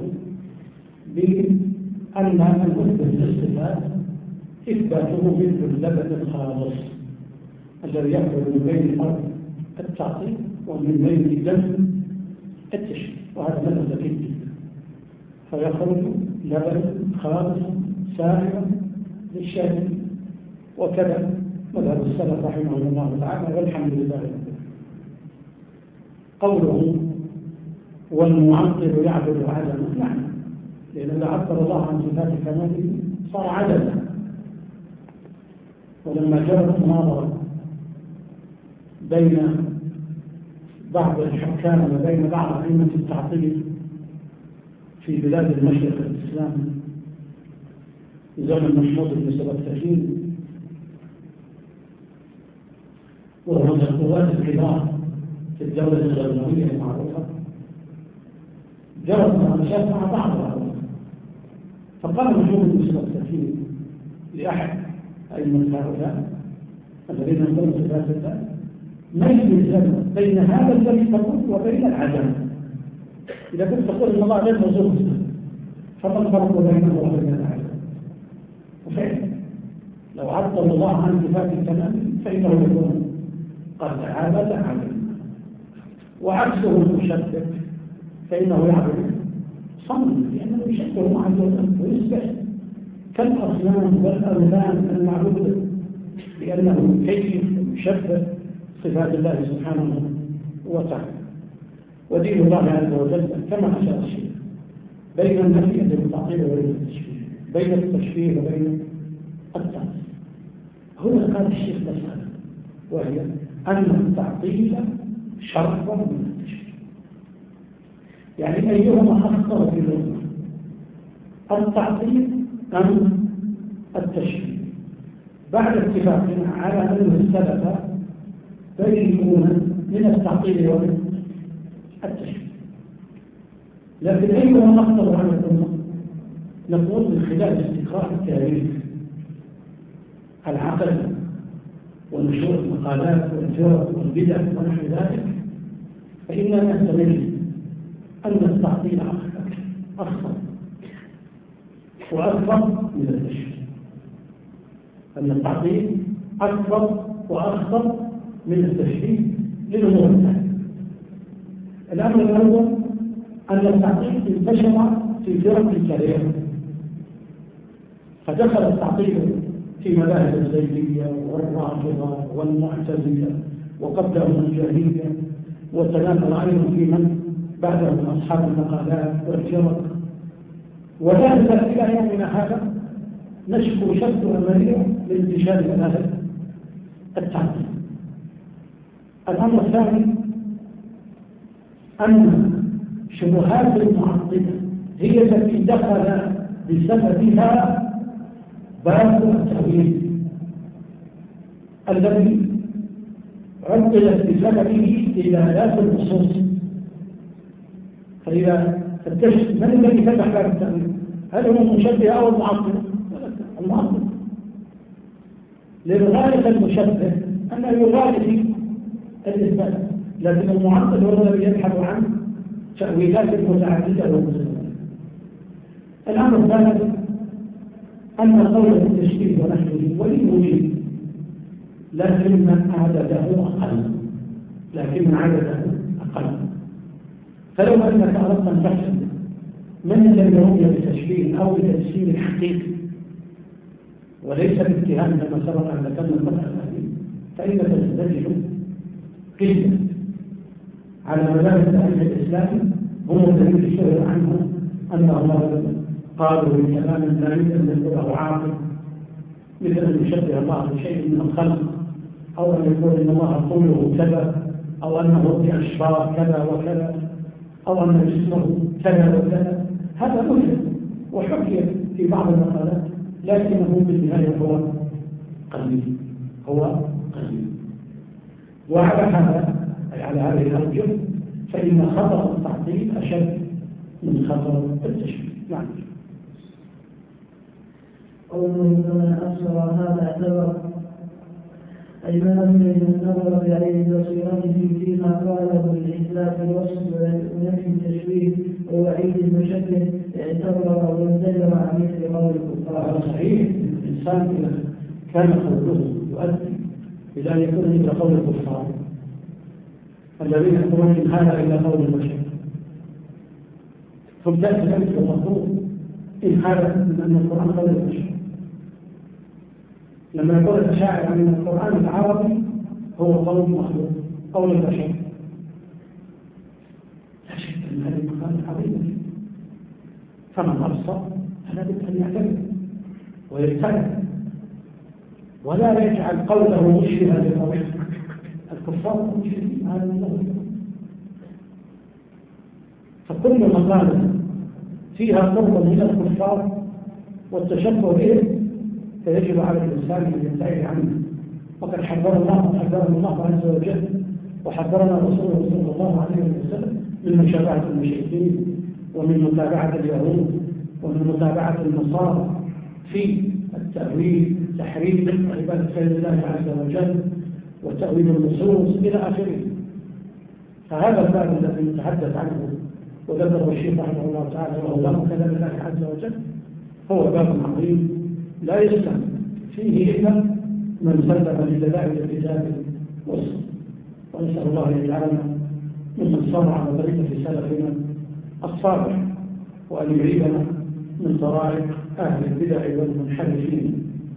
بأن المثبت للصفات إثباته مثل اللبن الخالص الذي يخرج من بين الأرض التعطيل ومن بين الدم التشبيه، وهذا مثل ذكي جدا، فيخرج لبن خالص سائغ للشارب. وكذا مذهب السلف رحمه الله تعالى والحمد لله. قوله والمعطل يعبد عدما، نعم، لأن إذا عبر الله عن صفات كماله صار عدما. ولما جرت مناظرة بين بعض الحكام وبين بعض أئمة التعطيل في بلاد المشرق الإسلامي زمن محمود بن سبكتكين، وهو من القوات الكبار في الدولة الغربية المعروفة، جرت مناقشات مع بعضها. فقال محمود بن سبكتكين لأحد أئمة هؤلاء الذين يقولون صفات الله: ما يلزم بين هذا الذي تقول وبين العدم؟ إذا كنت تقول إن الله ليس موجود فما الفرق بينه وبين العدم؟ وفعلا لو عطل الله عن صفات الكمال فإنه يكون قد تعالى عدم، وعكسه المشبه فإنه يعبد صنم، لأنه يشبه الله عز وجل ويصبح كالأصنام والأوثان المعبودة، لأنه كيف يشبه صفات الله سبحانه وتعالى. ودين الله عز وجل كما أشار الشيخ بين النفي والتعطيل وبين التشبيه، بين التشبيه وبين التعطيل. هنا قال الشيخ مسألة، وهي أن التعطيل شرط من التشبيه. يعني أيهما أخطر في اللغة، التعطيل أم التشبيه؟ بعد اتفاقنا على أن السلف بريئون من التعطيل ومن التشبيه، لكن أيهما أخطر على الأمة؟ نقول من خلال استقراء التاريخ العقل ونشور المقالات والفرق والبدع ونحو ذلك، فإننا نستمر أن التعطيل أخطر وأكثر من التشبيه، أن التعطيل أكثر وأخطر من التشبيه للأمور الثانية. الأمر الأول أن التعطيل انتشر في فرق كثيرة، فدخل التعطيل في مذاهب الزيدية والرافضة والمعتزلة وقبلهم الجاهلية، وتنازل أيضا في من بعدهم أصحاب المقالات والفرق، وذهب إلى يومنا هذا نشكو شد أمرية لانتشار مذاهب التعطيل. الأمر الثاني أن شبهات المعطلة هي التي دخل بسببها باب التأويل الذي عطلت بسببه دلالات النصوص. فإذا فتشت من الذي فتح باب التأويل؟ هل هو المشبه أو المعطل؟ المعطل. للغاية المشبه أنه يغالي الإثبات، لكن المعطل هو الذي يبحث عن تأويلات متعددة ومتنوعة. الأمر الثالث أن قول التشبيه ونحوه ولي لكن عدده أقل. فلو أنك أردت أن تحسن من الذي رؤي بتشبيه أو بتجسيم حقيقي وليس باتهام كما سبق أن ذكرنا المسألة هذه، فإنك تستدل قلة على مدارس أهل الإسلام هم الذين اشتهر عنهم أنهم قالوا بكلام لا يمكن له عاقل، مثل أن يشبه الله بشيء من الخلق، أو أن يقول إن الله قوله كذا، أو أنه بأشبار كذا وكذا، أو أن جسمه كذا وكذا. هذا مهم وحكي في بعض المقالات، لكنه بالنهاية هو قليل. وعلى هذا أي على هذه الأوجه فإن خطر التعطيل أشد من خطر التشبيه. نعم. قوله فمن أبصر هذا اعتبر، أي ما أمن النظر بعين بصيرته فيما قاله لإثبات الوصف ونفي التشبيه ووعيد المشبه اعتبر وانزجر عن مثل قول الكفار. هذا صحيح. الإنسان إذا كان قوله يؤدي إلى أن يكون مثل قول الكفار الذين يقولون إن هذا إلا قول البشر، ثم تأتي ذلك المفروض إن هذا من أن القرآن قول البشر. لما يقول الشاعر عن القرآن العربي هو قول مخلوق قول البشر، لا شك أن هذه المقالة عظيمة. فمن أبصر فلا بد أن يعتبر ويبتعد ولا يجعل قوله مشبها لقول الكفار مشبهين. هذا الله كل مقالة فيها قرب من الكفار والتشبه بهم فيجب على الإنسان أن يبتعد عنه. وقد حذرنا الله عز وجل وحذرنا رسوله صلى الله عليه وسلم من مشابهة المشركين ومن متابعة اليهود ومن متابعة النصارى في التأويل تحريف عبادة غير الله عز وجل وتأويل النصوص إلى آخره. فهذا الباب الذي نتحدث عنه وذكره الشيخ رحمه الله تعالى وهو باب كلام الله عز وجل هو باب عظيم لا يسلم فيه إلا من سلم لدلائل الكتاب والسنة. ونسأل الله أن يجعلنا ممن صار على طريقة سلفنا الصالح وأن يعيدنا من طرائق أهل البدع والمنحرفين.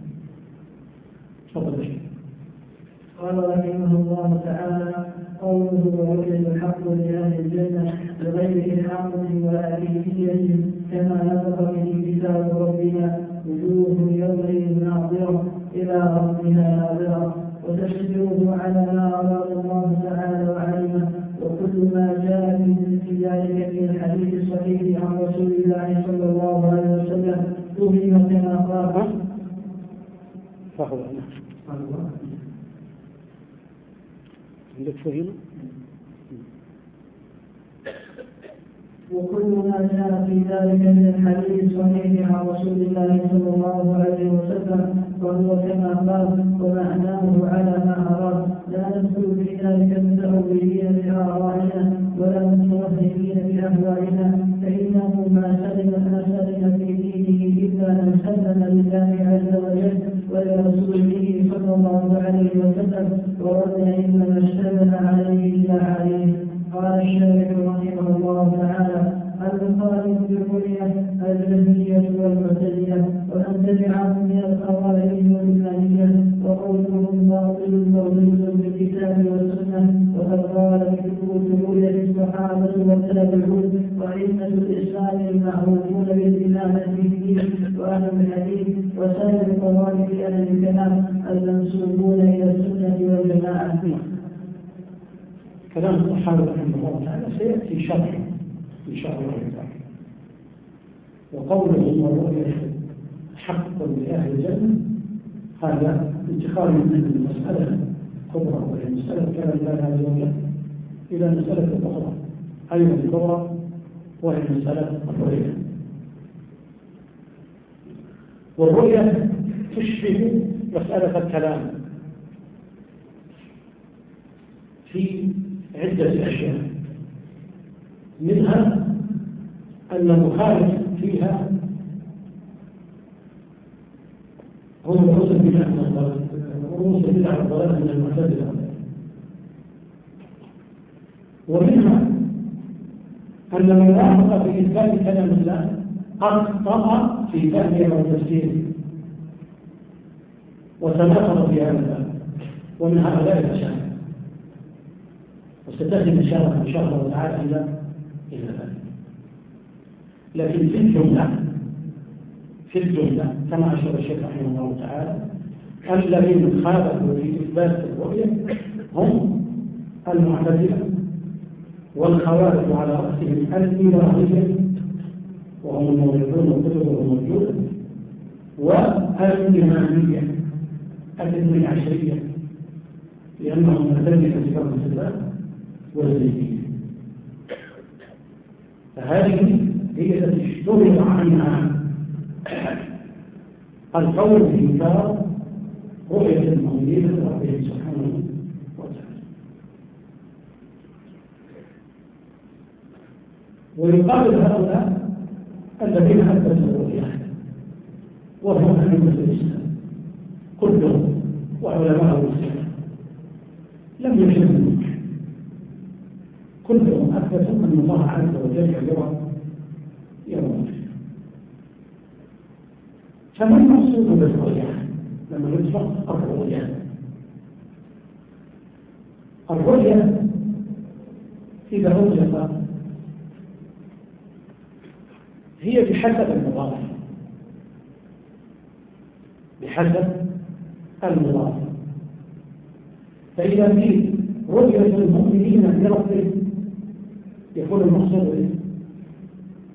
تفضل شيخ. قال رحمه الله تعالى: قوله ووجد الحق لأهل الجنة بغير إلحاق ولا كيفية كما نطق به كتاب ربنا وجوه يومئذ ناظرة إلى ربها ناظرة وتشبهه على ما أراد الله تعالى وعلمه. وكل ما جاء في ذلك من الحديث الصحيح عن رسول الله صلى الله عليه وسلم فهم كما قال. عندك فهم؟ وكل ما جاء في ذلك من الحديث الصحيح عن رسول الله صلى الله عليه وسلم وهو كما قال ومعناه على ما أراد. لا ندخل في ذلك المتأولين بآرائنا ولا المتوهمين بأهوائنا فإنه ما سلم في دينه إلا من سلم لله عز وجل ولرسوله صلى الله عليه وسلم ورد إنما اشتبه عليه إلا عليه. قال الشارح رحمه الله تعالى: المخالف بالرؤية الجهمية والمعتزلة ومن تبعهم من الخوارج والإيمانية وقولهم باطل موجود بالكتاب والسنة. وقد قال في ثبوت رؤية الصحابة والتابعون وأئمة الإسلام المعروفون بالإمامة في الدين وأهل الحديث وسائر طوائف أهل الكلام المنسوبون إلى السنة والجماعة. كلام الصحابة رحمه الله تعالى سيأتي شرح إن شاء الله تعالى. وقوله والرؤية حق لأهل الجنة هذا انتقال من المسألة الكبرى وهي مسألة كلام الله عز وجل إلى مسألة أخرى أيضا الكبرى وهي مسألة الرؤية. والرؤية تشبه مسألة الكلام في عدة أشياء، منها أن المخالف فيها هو رؤوس البدع والضلال من المعتزلة، ومنها أن من وافق في إثبات كلام الله أخطأ في فهمه وتفسيره وتناقض في هذا الباب، ومن هؤلاء الأشياء وستأتي الإشارة إن شاء الله تعالى إلى ذلك. لكن في الجملة كما أشار الشيخ رحمه الله تعالى الذين خالفوا في إثبات الرؤية هم المعتزلة والخوارج على رأسهم الإبراهيمية وهم الموجودون وكتبهم موجودة والإمامية الاثني عشرية لأنهم معتزلة في كتاب الصفات والزيدية. فهذه هي التي اشتهر عنها القول بإنكار رؤية المؤمنين لربهم سبحانه وتعالى. ويقابل هؤلاء الذين أثبتوا الرؤية وهم أئمة الإسلام كلهم وعلماء الإسلام لم يجدوا كلهم أثبتوا أن الله عز وجل يرى. فما المقصود بالرؤية لما يطلق الرؤية إذا أطلق هي بحسب المضاف. فإذا في رؤية المؤمنين لربهم يكون المقصود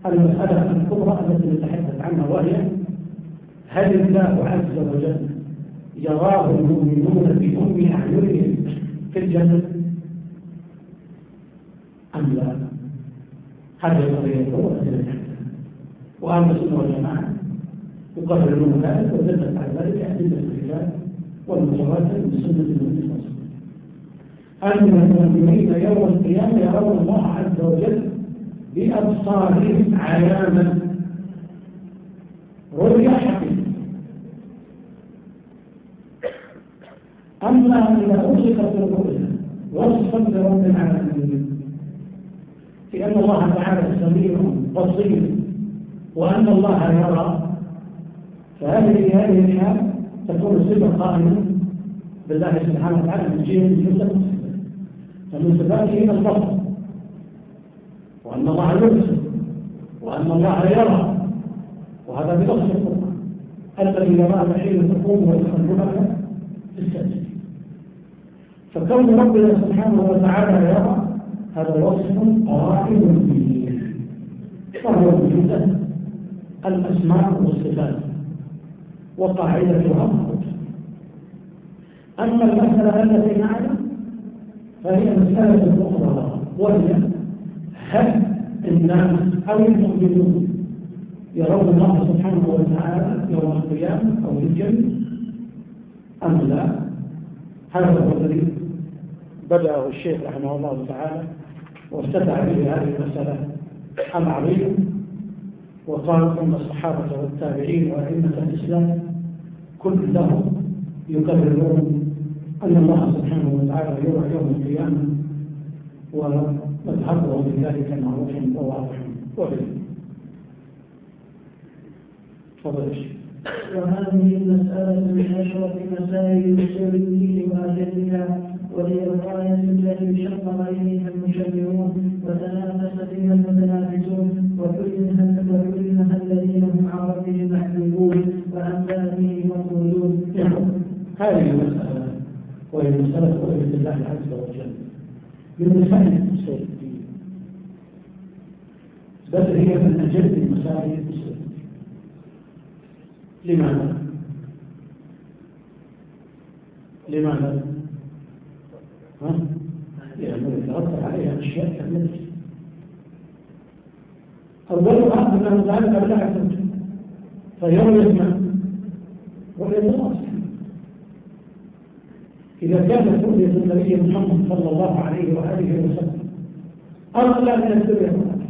المسألة الكبرى التي نتحدث عنها، وهي هل الله عز وجل يراه المؤمنون بأم أعينهم في الجنة أم لا؟ هذه القضية الأولى التي نتحدث، وأهل السنة والجماعة يقررون ذلك ودلت على ذلك أدلة الكتاب والمتواتر بسنة النبي صلى الله عليه وسلم أن المؤمنين يوم القيامة يرون الله عز وجل بأبصارهم عيانا رؤيا حقيقية. أما إذا أوصفت الرؤيا وصفا لرب العالمين في أن الله تعالى سميع بصير وأن الله يرى، هذه الحال تكون صفة قائمة بالله سبحانه وتعالى من جهة الجزء فمن صفاته البصر، وأن الله يبصر وأن الله يرى، وهذا بنص القرآن الذي يراك حين تقوم ويخلونك في السجد. فكون ربنا سبحانه وتعالى يرى هذا وصف قائم به، وهو وجود الأسماء والصفات وقاعدتها معروفة. أما المسألة التي معنا فهي مسألة أخرى، وهي هل الناس أو المؤمنون يرون الله سبحانه وتعالى يوم القيامة أو في الجنة أم لا؟ هذا هو الذي بدأه الشيخ رحمه الله تعالى وافتتح به هذه المسألة العظيمة، وقال أن الصحابة والتابعين وأئمة الإسلام كلهم يقررون أن الله سبحانه وتعالى يرى يوم القيامة، ومذهبه في ذلك معروف وواضح وبين. تفضل. وهذه المسألة من أشرف مسائل أصول الدين وأجلها، وهي الغاية التي شق عليها المشرعون وتنافس فيها المتنافسون، وكلها الذين هم عن ربهم محجوبون وعن ذاته مقبولون. هذه المسألة وهي مسألة رؤية الله عز وجل من مسائل أصول الدين، بل هي من أجل مسائل أصول الدين. لماذا؟ لأنه يترتب عليها أشياء كثيرة. أولها أنه ذلك بالله عز وجل، فيوم يسمع رؤية الله. إذا كانت رؤية النبي محمد صلى الله عليه وآله وسلم أغلى من الدنيا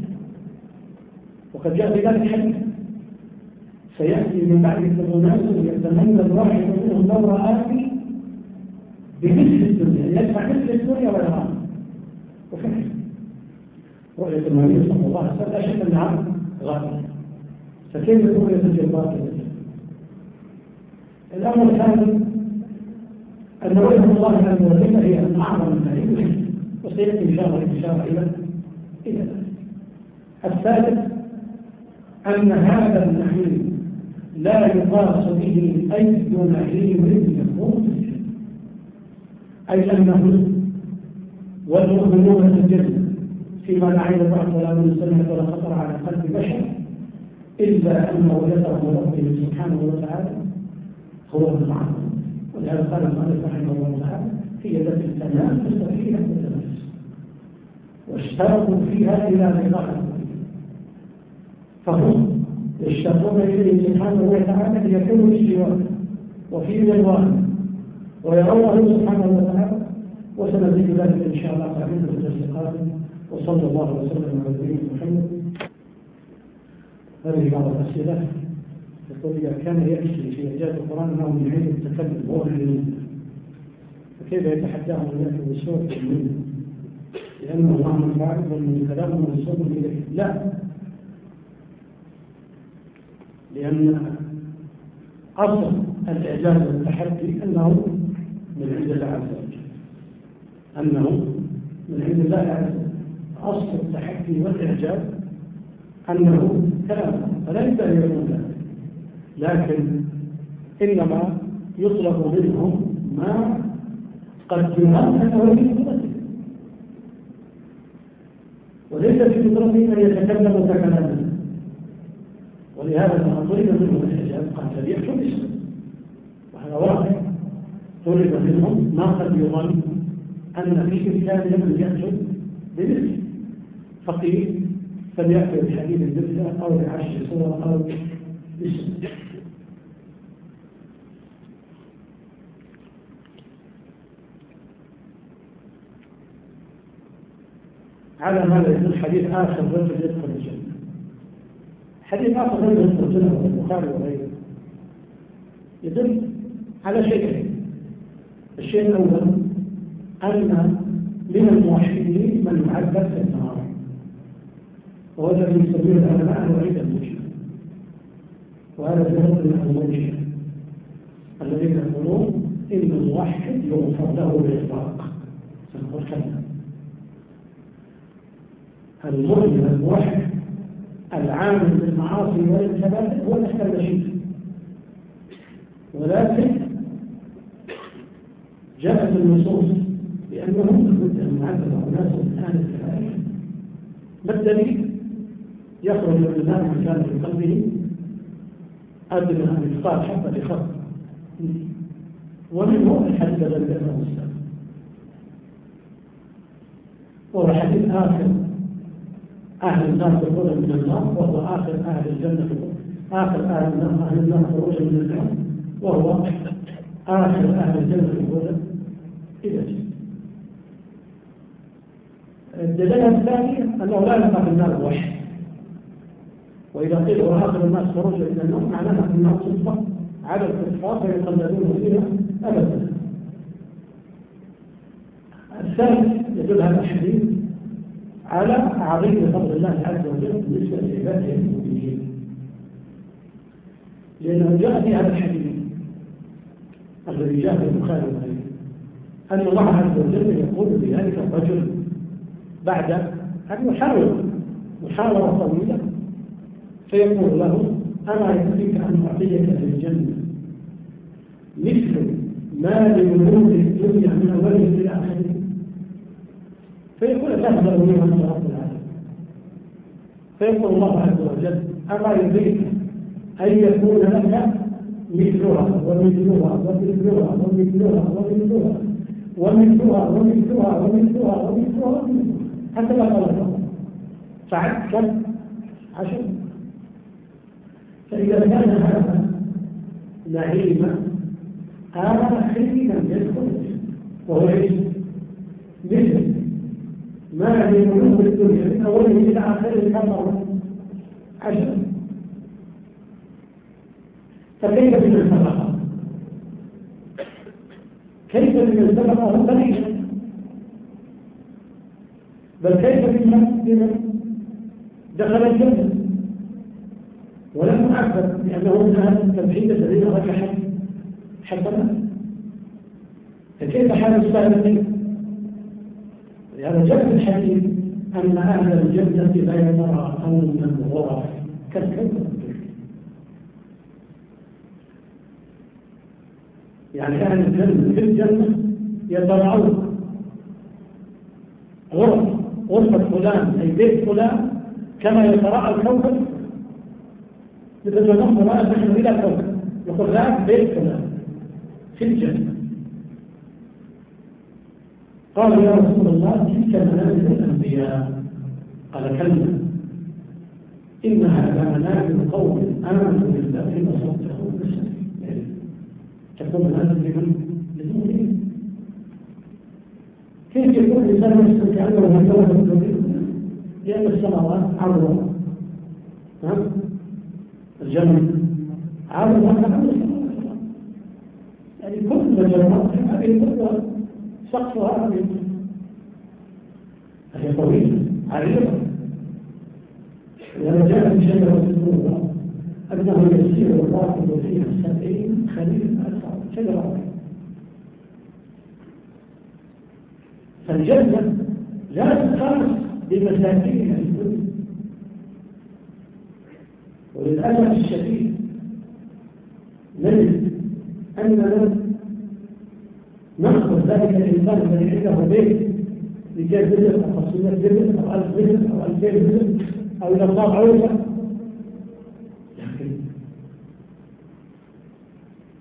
وقد جاء في ذلك حديث سيأتي من بعد أناس يتمنى الواحد منهم لو رآني بمثل الدنيا، يدفع مثل الدنيا ويراها. وفعلا رؤية النبي صلى الله عليه وسلم لا شك أنها غالية، فكيف رؤية الجبار كذلك؟ الأمر الثاني أن رؤية الله عز وجل هي من أعظم المعاني، وسيأتي إن شاء الله الإشارة إلى ذلك. الثالث أن هذا النعيم لا يقاس به أي نعيم يكون، أي أنه والمؤمنون في الجنة فيما لا عين رأت ولا من سمعت ولا خطر على قلب بشر إلا أن وجده ربه سبحانه وتعالى هو المعظم. ولهذا قال المؤلف رحمه الله تعالى هي التي تنافس فيها التنافس واشترطوا فيها إلى لقاء، فهم يشترطون إليه سبحانه وتعالى ليكونوا في سواه وفي رضوانه ويرونه سبحانه وتعالى، وسنزيد ذلك إن شاء الله تعالى في الدرس القادم. وصلى الله وسلم على نبينا محمد. هذه بعض الأسئلة. يقول إذا كان يأتي في إعجاز القرآن أنه من علم التكلم وهو العلم، فكيف يتحداهم الناس بسوء العلم؟ لأنه الله من فاعل ومن كلامه منسوب إليه. لا، لأن أصل الإعجاز والتحدي أنه من عند الله عز وجل، أصل التحدي والإعجاز أنه كلام فلا يبدأ يقول ذلك، لكن إنما يطلب منهم ما قدمه أنه في قدرته، وليس في قدرته أن يتكلموا ككلامه، ولهذا لما طلب منهم الحجاب قال فليأتوا باسم، وهذا واضح. طلب منهم ما قد يظن أن في إنسان لم يأتوا بمثله، فقيل فليأتوا بحديث مثله أو بعشر صور أو باسم. على هذا يكون حديث آخر رجل يدخل الجنة. حديث آخر رجل يدخل الجنة في البخاري وغيره يدل على شيئين. الشيء الأول أن من الموحدين من يعذب في النار، وهو الذي يسميه العلماء الوعيد المجيب، وهذا جهد من الموجه الذين يقولون إن الموحد يغفر له بالإطلاق. سنقول كلمة المؤمن الموحد العامل بالمعاصي والكبائر هو تحت المشيئة، ولكن جاءت النصوص بأنهم لابد أن يعذب الناس من أهل الكبائر. ما الدليل؟ يخرج من النار من كان في قلبه أدنى أن يختار حبة خط، ومنه الحديث الذي ذكره السلام، وهو حديث آخر أهل النار خروجا من النار، وهو آخر أهل الجنة آخر أهل النار خروجا من النار، وهو آخر أهل الجنة خروجا إلى الجنة. الدلالة الثانية أنه لا يبقى في النار الوحي، وإذا قيل هو آخر الناس خروجا إلى النار معناها أن النار تطبق على الكفار فيقلدون فيها أبدا. الثالث يدل هذا الحديث على عظيم فضل الله عز وجل بالنسبة لعباده المؤمنين، لأنه جاء في هذا الحديث الذي جاء في البخاري وغيره أن الله عز وجل يقول بذلك الرجل بعد أن محاورة طويلة، فيقول له أما يكفيك أن أعطيك في الجنة مثل ما لملوك الدنيا من أوله إلى آخره؟ فيقول تهدأ لي من رب العالمين. فيقول الله عز وجل أما يريد أن يكون لك مثلها ومثلها ومثلها ومثلها ومثلها ومثلها ومثلها ومثلها ومثلها حتى لا قال فعلت كم 10. فإذا كان هذا نعيما آخر من يدخل وهو مثل ما لملوك الدنيا من أوله إلى آخره كما 10. فكيف من السبقة؟ كيف من السبقة هم قليلا، بل كيف من دخل الجنة ولم يعذب لأنه من هذا التبعيد الذي رجح حسنا. فكيف حال السابقين؟ لهذا جاء في الحديث أن أهل الجنة لا يتراءون من الغرف كالكوكب، يعني أهل الجنة في الجنة يتراءون غرفة فلان أي بيت فلان كما يتراءى الكوكب، مثل ما نحن نحن إلى الكوكب يقول ذاك بيت فلان في الجنة. قال يا رسول الله تلك منازل الأنبياء، قال كلا إنها لمنازل قوم آمنوا بالله وصدقوا بالرسل، تكون منازل للمؤمنين. كيف يكون الإنسان يسلك عنه ويتوه الدنيا؟ لأن السماوات عرضها الجنة عرضها كعرض السماوات، يعني كل مجرات هذه كلها سقفها هي طويلة عريضة. لما جاء في شجرة النور أنه يسير الراكب فيها 70 خليل أسعى شجرة. فالجنة لا تقاس بمساكنها الدنيا، وللأسف الشديد نجد أننا نأخذ ذلك الإنسان الذي عنده بيت لكي بزر أو 500 بزر أو 1000 بزر أو 2000 بزر أو إذا صار عوزة، لكن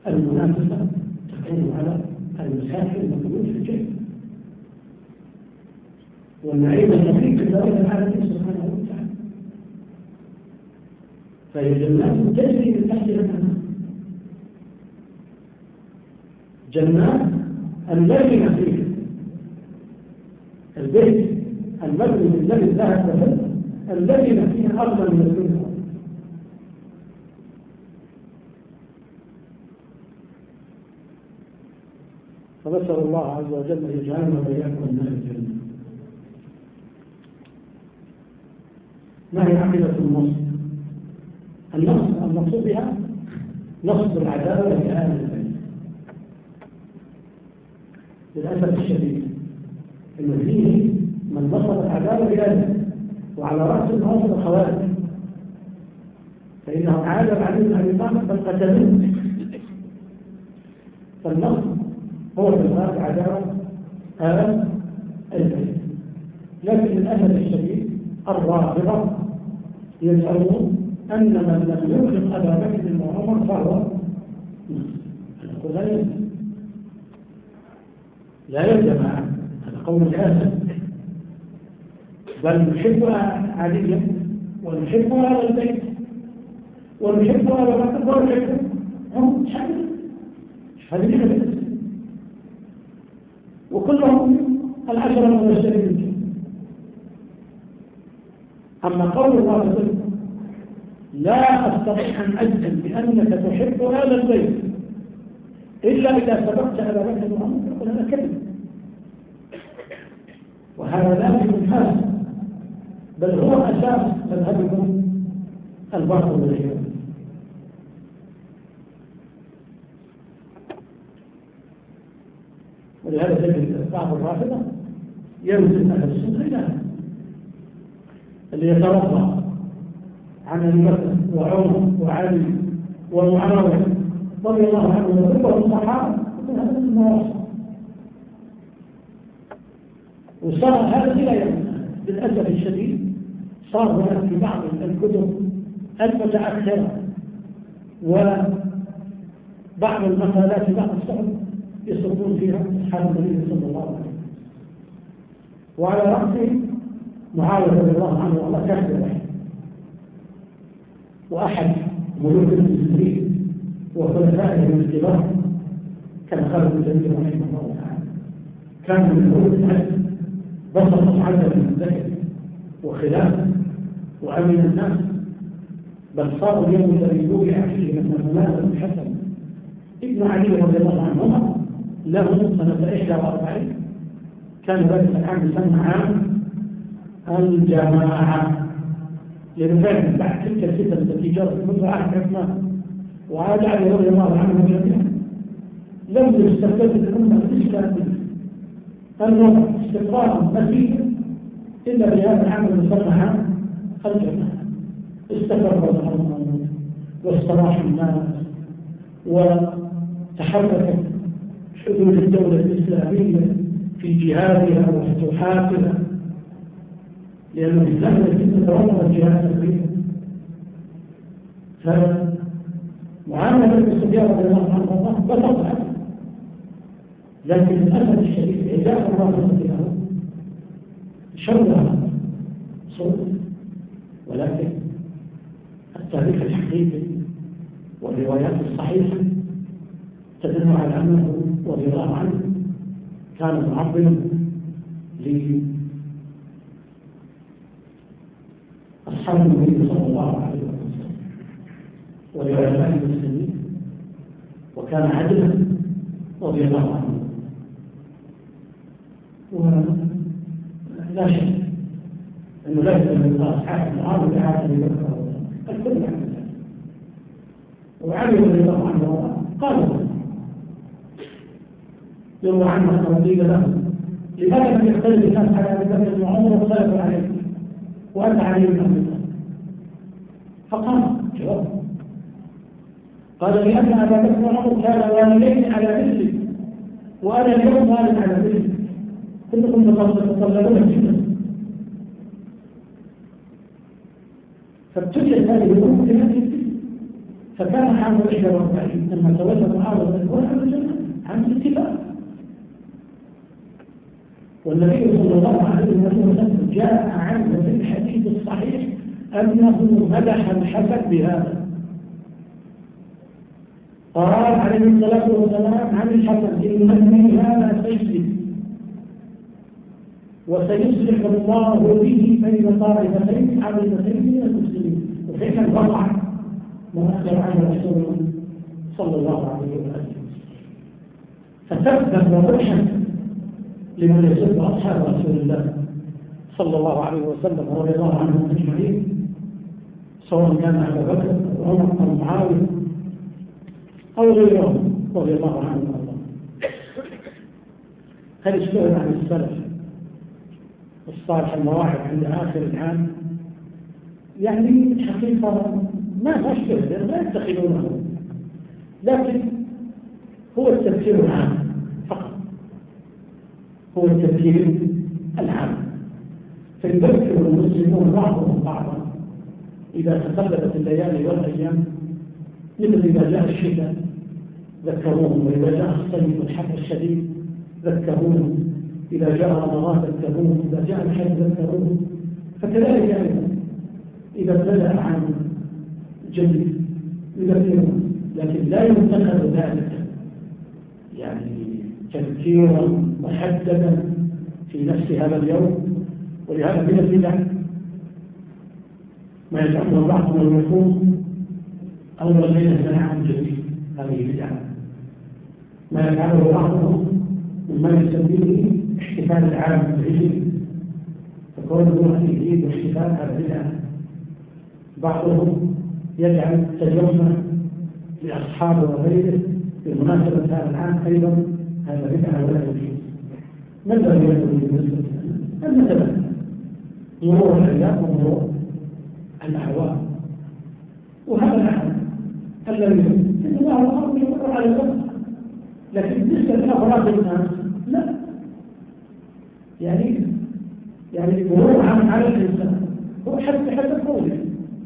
المنافسة تكون على المساحة الموجودة في الجنة، والنعيم الحقيقي في ذلك العالمين سبحانه وتعالى. فهي جنات تجري من تحتها الأنهار، جنات اللبن فيها، البيت المبني الذي ذهب له اللبن فيها أفضل من الدنيا. فنسأل الله عز وجل أن يجعلنا وإياكم من أهل الجنة. ما هي عقيدة النص؟ النص المقصود بها نصب العدالة لأهل البيت. للأسف الشديد إن فيه من نصب العدالة لأهله، وعلى رأس نصب الخوارج، فإنه عادل علي بن أبي طالب بل قتلوه. فالنصب هو في الغالب عدالة أهل البيت. لكن للأسف الشديد الرافضة يزعمون أن من لم يخلق أبا بكر وعمر فهو نقول لا يلزم هذا قول جاسم، بل نحب عليا ونحب أهل البيت ونحب أبا بكر ونحب هم هذه وكلهم العشرة المبشرين. أما قول الله لا أستطيع أن أجزم بأنك تحب هذا البيت إلا إذا سبقت أبا بكر وعمر، يقول هذا كذب، وهذا لازم حاسم، بل هو أساس مذهبكم الباطل والعياذ. ولهذا تجد بعض الرافضة ينزل أهل السنة إلى اللي يترضى عن أبي بكر وعمر وعلي ومعاوية رضي الله عنهم وكلهم الصحابة، يقول هذا من المواصف. وصار هذا إلى يومنا للأسف الشديد. صار هناك في بعض الكتب المتأخرة وبعض المقالات في بعض الصحف يصدون فيها أصحاب النبي صلى الله عليه وسلم، وعلى رأسه معاوية رضي الله عنه والله كافر، وأحد ملوك المسلمين وخلفائه من الكبار كان خالد بن الوليد رحمه الله تعالى، كان من ملوك الحج، بسط عدد من الذكر وخلاف وأمن الناس، بل صار اليوم الذي وقع فيه من هناك الحسن ابن علي رضي الله عنهما له سنة 41 كان ذلك العام يسمى عام الجماعة، لأن بعد تلك الفتنة التي جرت منذ عهد عثمان وعاد علي رضي الله عنه جميعا لم يستفد الأمة الإسلامية أنه استقرارا مزيدا إلا بهذا العام المسمى عام الجماعة. استقر الأمة واستراح الناس وتحركت حدود الدولة الإسلامية في جهادها وفتوحاتها، لأن الإسلام الذي تتوقع الجهاد الكبير. فمعاملة ابن سفيان رضي الله عنه بسطها، لكن للأسف الشديد إعجاب الله له شوه صوت، ولكن التاريخ الحقيقي والروايات الصحيحة تدل على أنه رضي الله عنه كان معظما لأصحاب النبي صلى الله عليه وسلم ولعلماء المسلمين، وكان عدلا رضي الله عنه. ولا شك أنه لا يمكن أصحاب معاوية على أبي بكر الكل عن ذلك، وعلي رضي الله عنه قال يروى عنه أنه قيل له لماذا لم يختلف الناس على أبي بكر وعمر واختلفوا عليه وأنت علي بن أبي طالب؟ فقال جواب قال لأن أبا بكر وعمر كان والدين على مثلي وأنا اليوم والد على مثلي، كلكم تطلبون الجنة. فابتليت هذه الأمور بهذه الفتنة، فكان عام 41 لما تولى معاوية الكون عام الاتفاق. والنبي صلى الله عليه وسلم جاء عنه في الحديث الصحيح أنه مدح الحسن بهذا. قال عليه الصلاة والسلام عن الحسن إن ابني هذا سيد وسيصلح الله به بين طائفتين عظيمتين من المسلمين. وفعلا وقع ما أخبر عنه رسول الله صلى الله عليه وسلم. فتثبت وضحا لمن يسب أصحاب رسول الله صلى الله عليه وسلم رضي الله عنهم أجمعين، سواء كان أبا بكر أو عمر أو معاوية أو غيرهم رضي الله عنهم وارضاهم. هل اشتغل عن السلف الصالح المواعظ عند آخر العام؟ يعني حقيقة ما أشتغل، لا يتخذونه، لكن هو التفكير العام فقط، هو التفكير العام. فيذكر المسلمون بعضهم بعضا إذا تقلبت الليالي والأيام، مثل إذا جاء الشتاء ذكروهم، وإذا جاء الصيف والحر الشديد ذكروهم، إذا جاء رمضان ذكروهم، إذا جاء الحج ذكروهم. فكذلك أيضا إذا ابتدأ عام جديد يذكرون، لكن لا ينتقد ذلك يعني تذكيرا محددا في نفس هذا اليوم. ولهذا من البدع ما يجعله بعضهم يكون أول ليلة من عام جديد، هذه بدعة. ما يجعله بعضهم مما يسميه احتفال العام الهجري، فكونه العيد واحتفال هذا بدعة. بعضهم يجعل تجمع لأصحابه وغيره بمناسبة هذا العام أيضا، هذا بدعة ولا يجوز. ما الذي يكون بالنسبة لنا؟ مثلا مرور الأيام ومرور الأعوام، وهذا العام الذي إن الله الأرض يمر على الأرض، لكن بالنسبة لأفراد الناس لا. يعني مرور عام على الإنسان هو حسب قوله.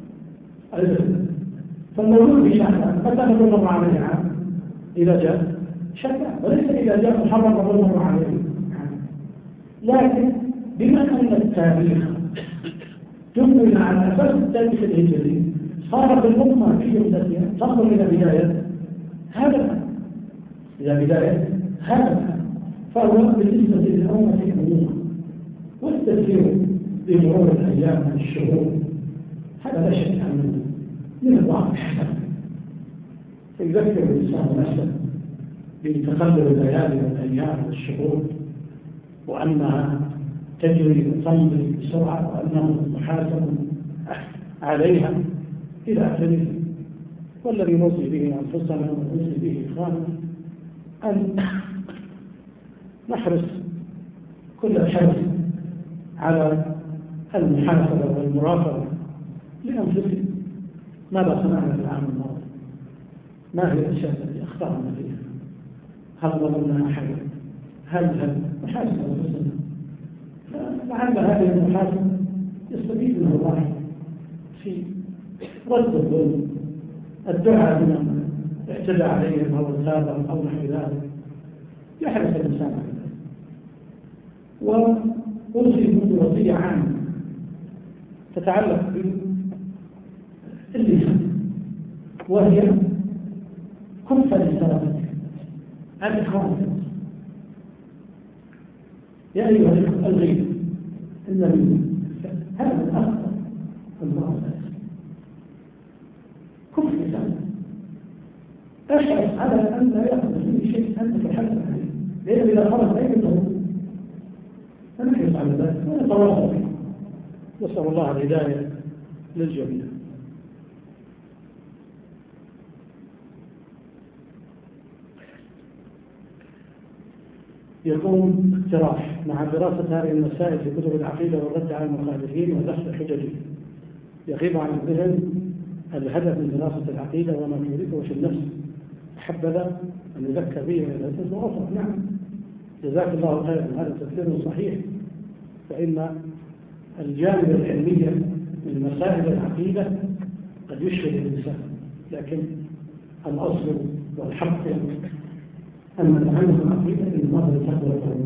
فالمولود بشأن متى نمر عليه عام؟ إذا جاء شكا، وليس إذا جاء محرم نمر عليه. لكن بما أن التاريخ جمل على أساس التاريخ الهجري، صارت الأمة في جملتها تنظر إلى بداية هذا فهو بالنسبة للأمة عموما. والتذكير بمرور الأيام والشهور هذا لا شك أنه من الواقع الحسن. فيذكر الإنسان نفسه بتقلب الليالي والأيام والشهور، وأنها تجري وتمضي بسرعة، وأنه محاسب عليها إلى آخره. والذي نوصي به أنفسنا ونوصي به إخواننا أن نحرص كل الحرص على المحاسبة والمراقبة لأنفسنا. ماذا صنعنا في العام الماضي؟ ما هي الأشياء التي أخطأنا فيها؟ هل ظلمنا أحدا؟ هل نحاسب أنفسنا؟ لعل هذه المحاسبة يستفيد منه الواحد في رد الظلم، الدعاء لمن اعتدى عليهم أو ارتابهم أو نحو ذلك، يحرص الإنسان على ذلك. وأوصي بوصية عامة تتعلق باللسان، وهي كف لسانك عن إخوانك. يا أيها الأخوة الغيب النبي هذا الأخطر المعصية. كف لسانك، احرص على أن لا يأخذ مني شيء أنت تحدث عليه، لأن إذا خرج بينه فنحرص على ذلك ونتواصل فيه. نسأل الله الهداية للجميع. يكون اقتراح مع دراسة هذه المسائل في كتب العقيدة والرد على المخالفين ودحض حججهم. يغيب عن الذهن الهدف من دراسة العقيدة وما تورثه في النفس، حبذا أن يذكر به إلى الناس وأخرى. نعم، جزاك الله خيرا، هذا تفسير صحيح. فإن الجانب العلمي من مسائل العقيدة قد يشغل الإنسان، لكن الأصل والحق أن نتعلم العقيدة من مصدر التقوى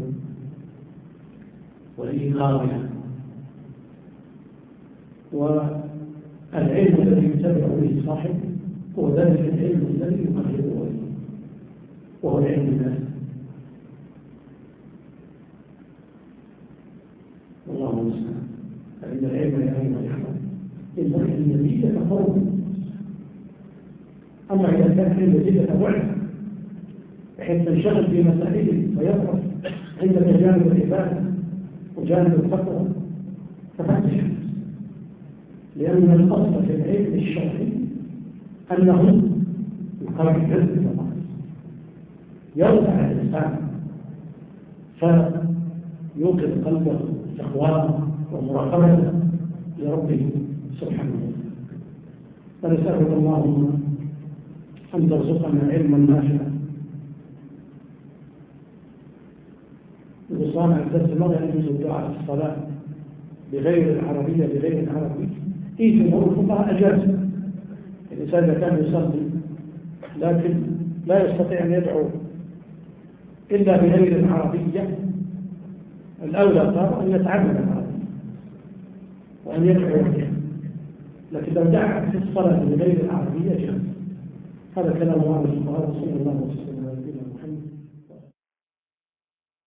وإيقاظها، والعلم الذي يتبع به صاحب هو ذلك العلم الذي يقربه وهو العلم الناس. والله المستعان. فإن العلم يا أيها الإخوة ينبغي أن يزيد تفوقا، أما إذا كان علم يزيد تبعدا بحيث تنشغل في مسائله ويضعف عندك جانب العبادة وجانب التقوى ففتش، لأن الأصل في العلم الشرعي أنه يقرب العلم إلى الله، يرفع الإنسان فيوقظ قلبه تقواه ومراقبته لربه سبحانه وتعالى. فنسألك اللهم أن ترزقنا علما نافعا. وصانع الدرس الماضي أن يجوز الدعاء في الصلاة بغير العربية في جمهور الفقهاء أجاز الإنسان إذا كان يصلي لكن لا يستطيع أن يدعو إلا بغير العربية، الأولى قال أن يتعلم العربية وأن يدعو بها، لكن لو دعا في الصلاة بغير العربية جاز. هذا كلام الله الفقهاء صلى الله عليه وسلم.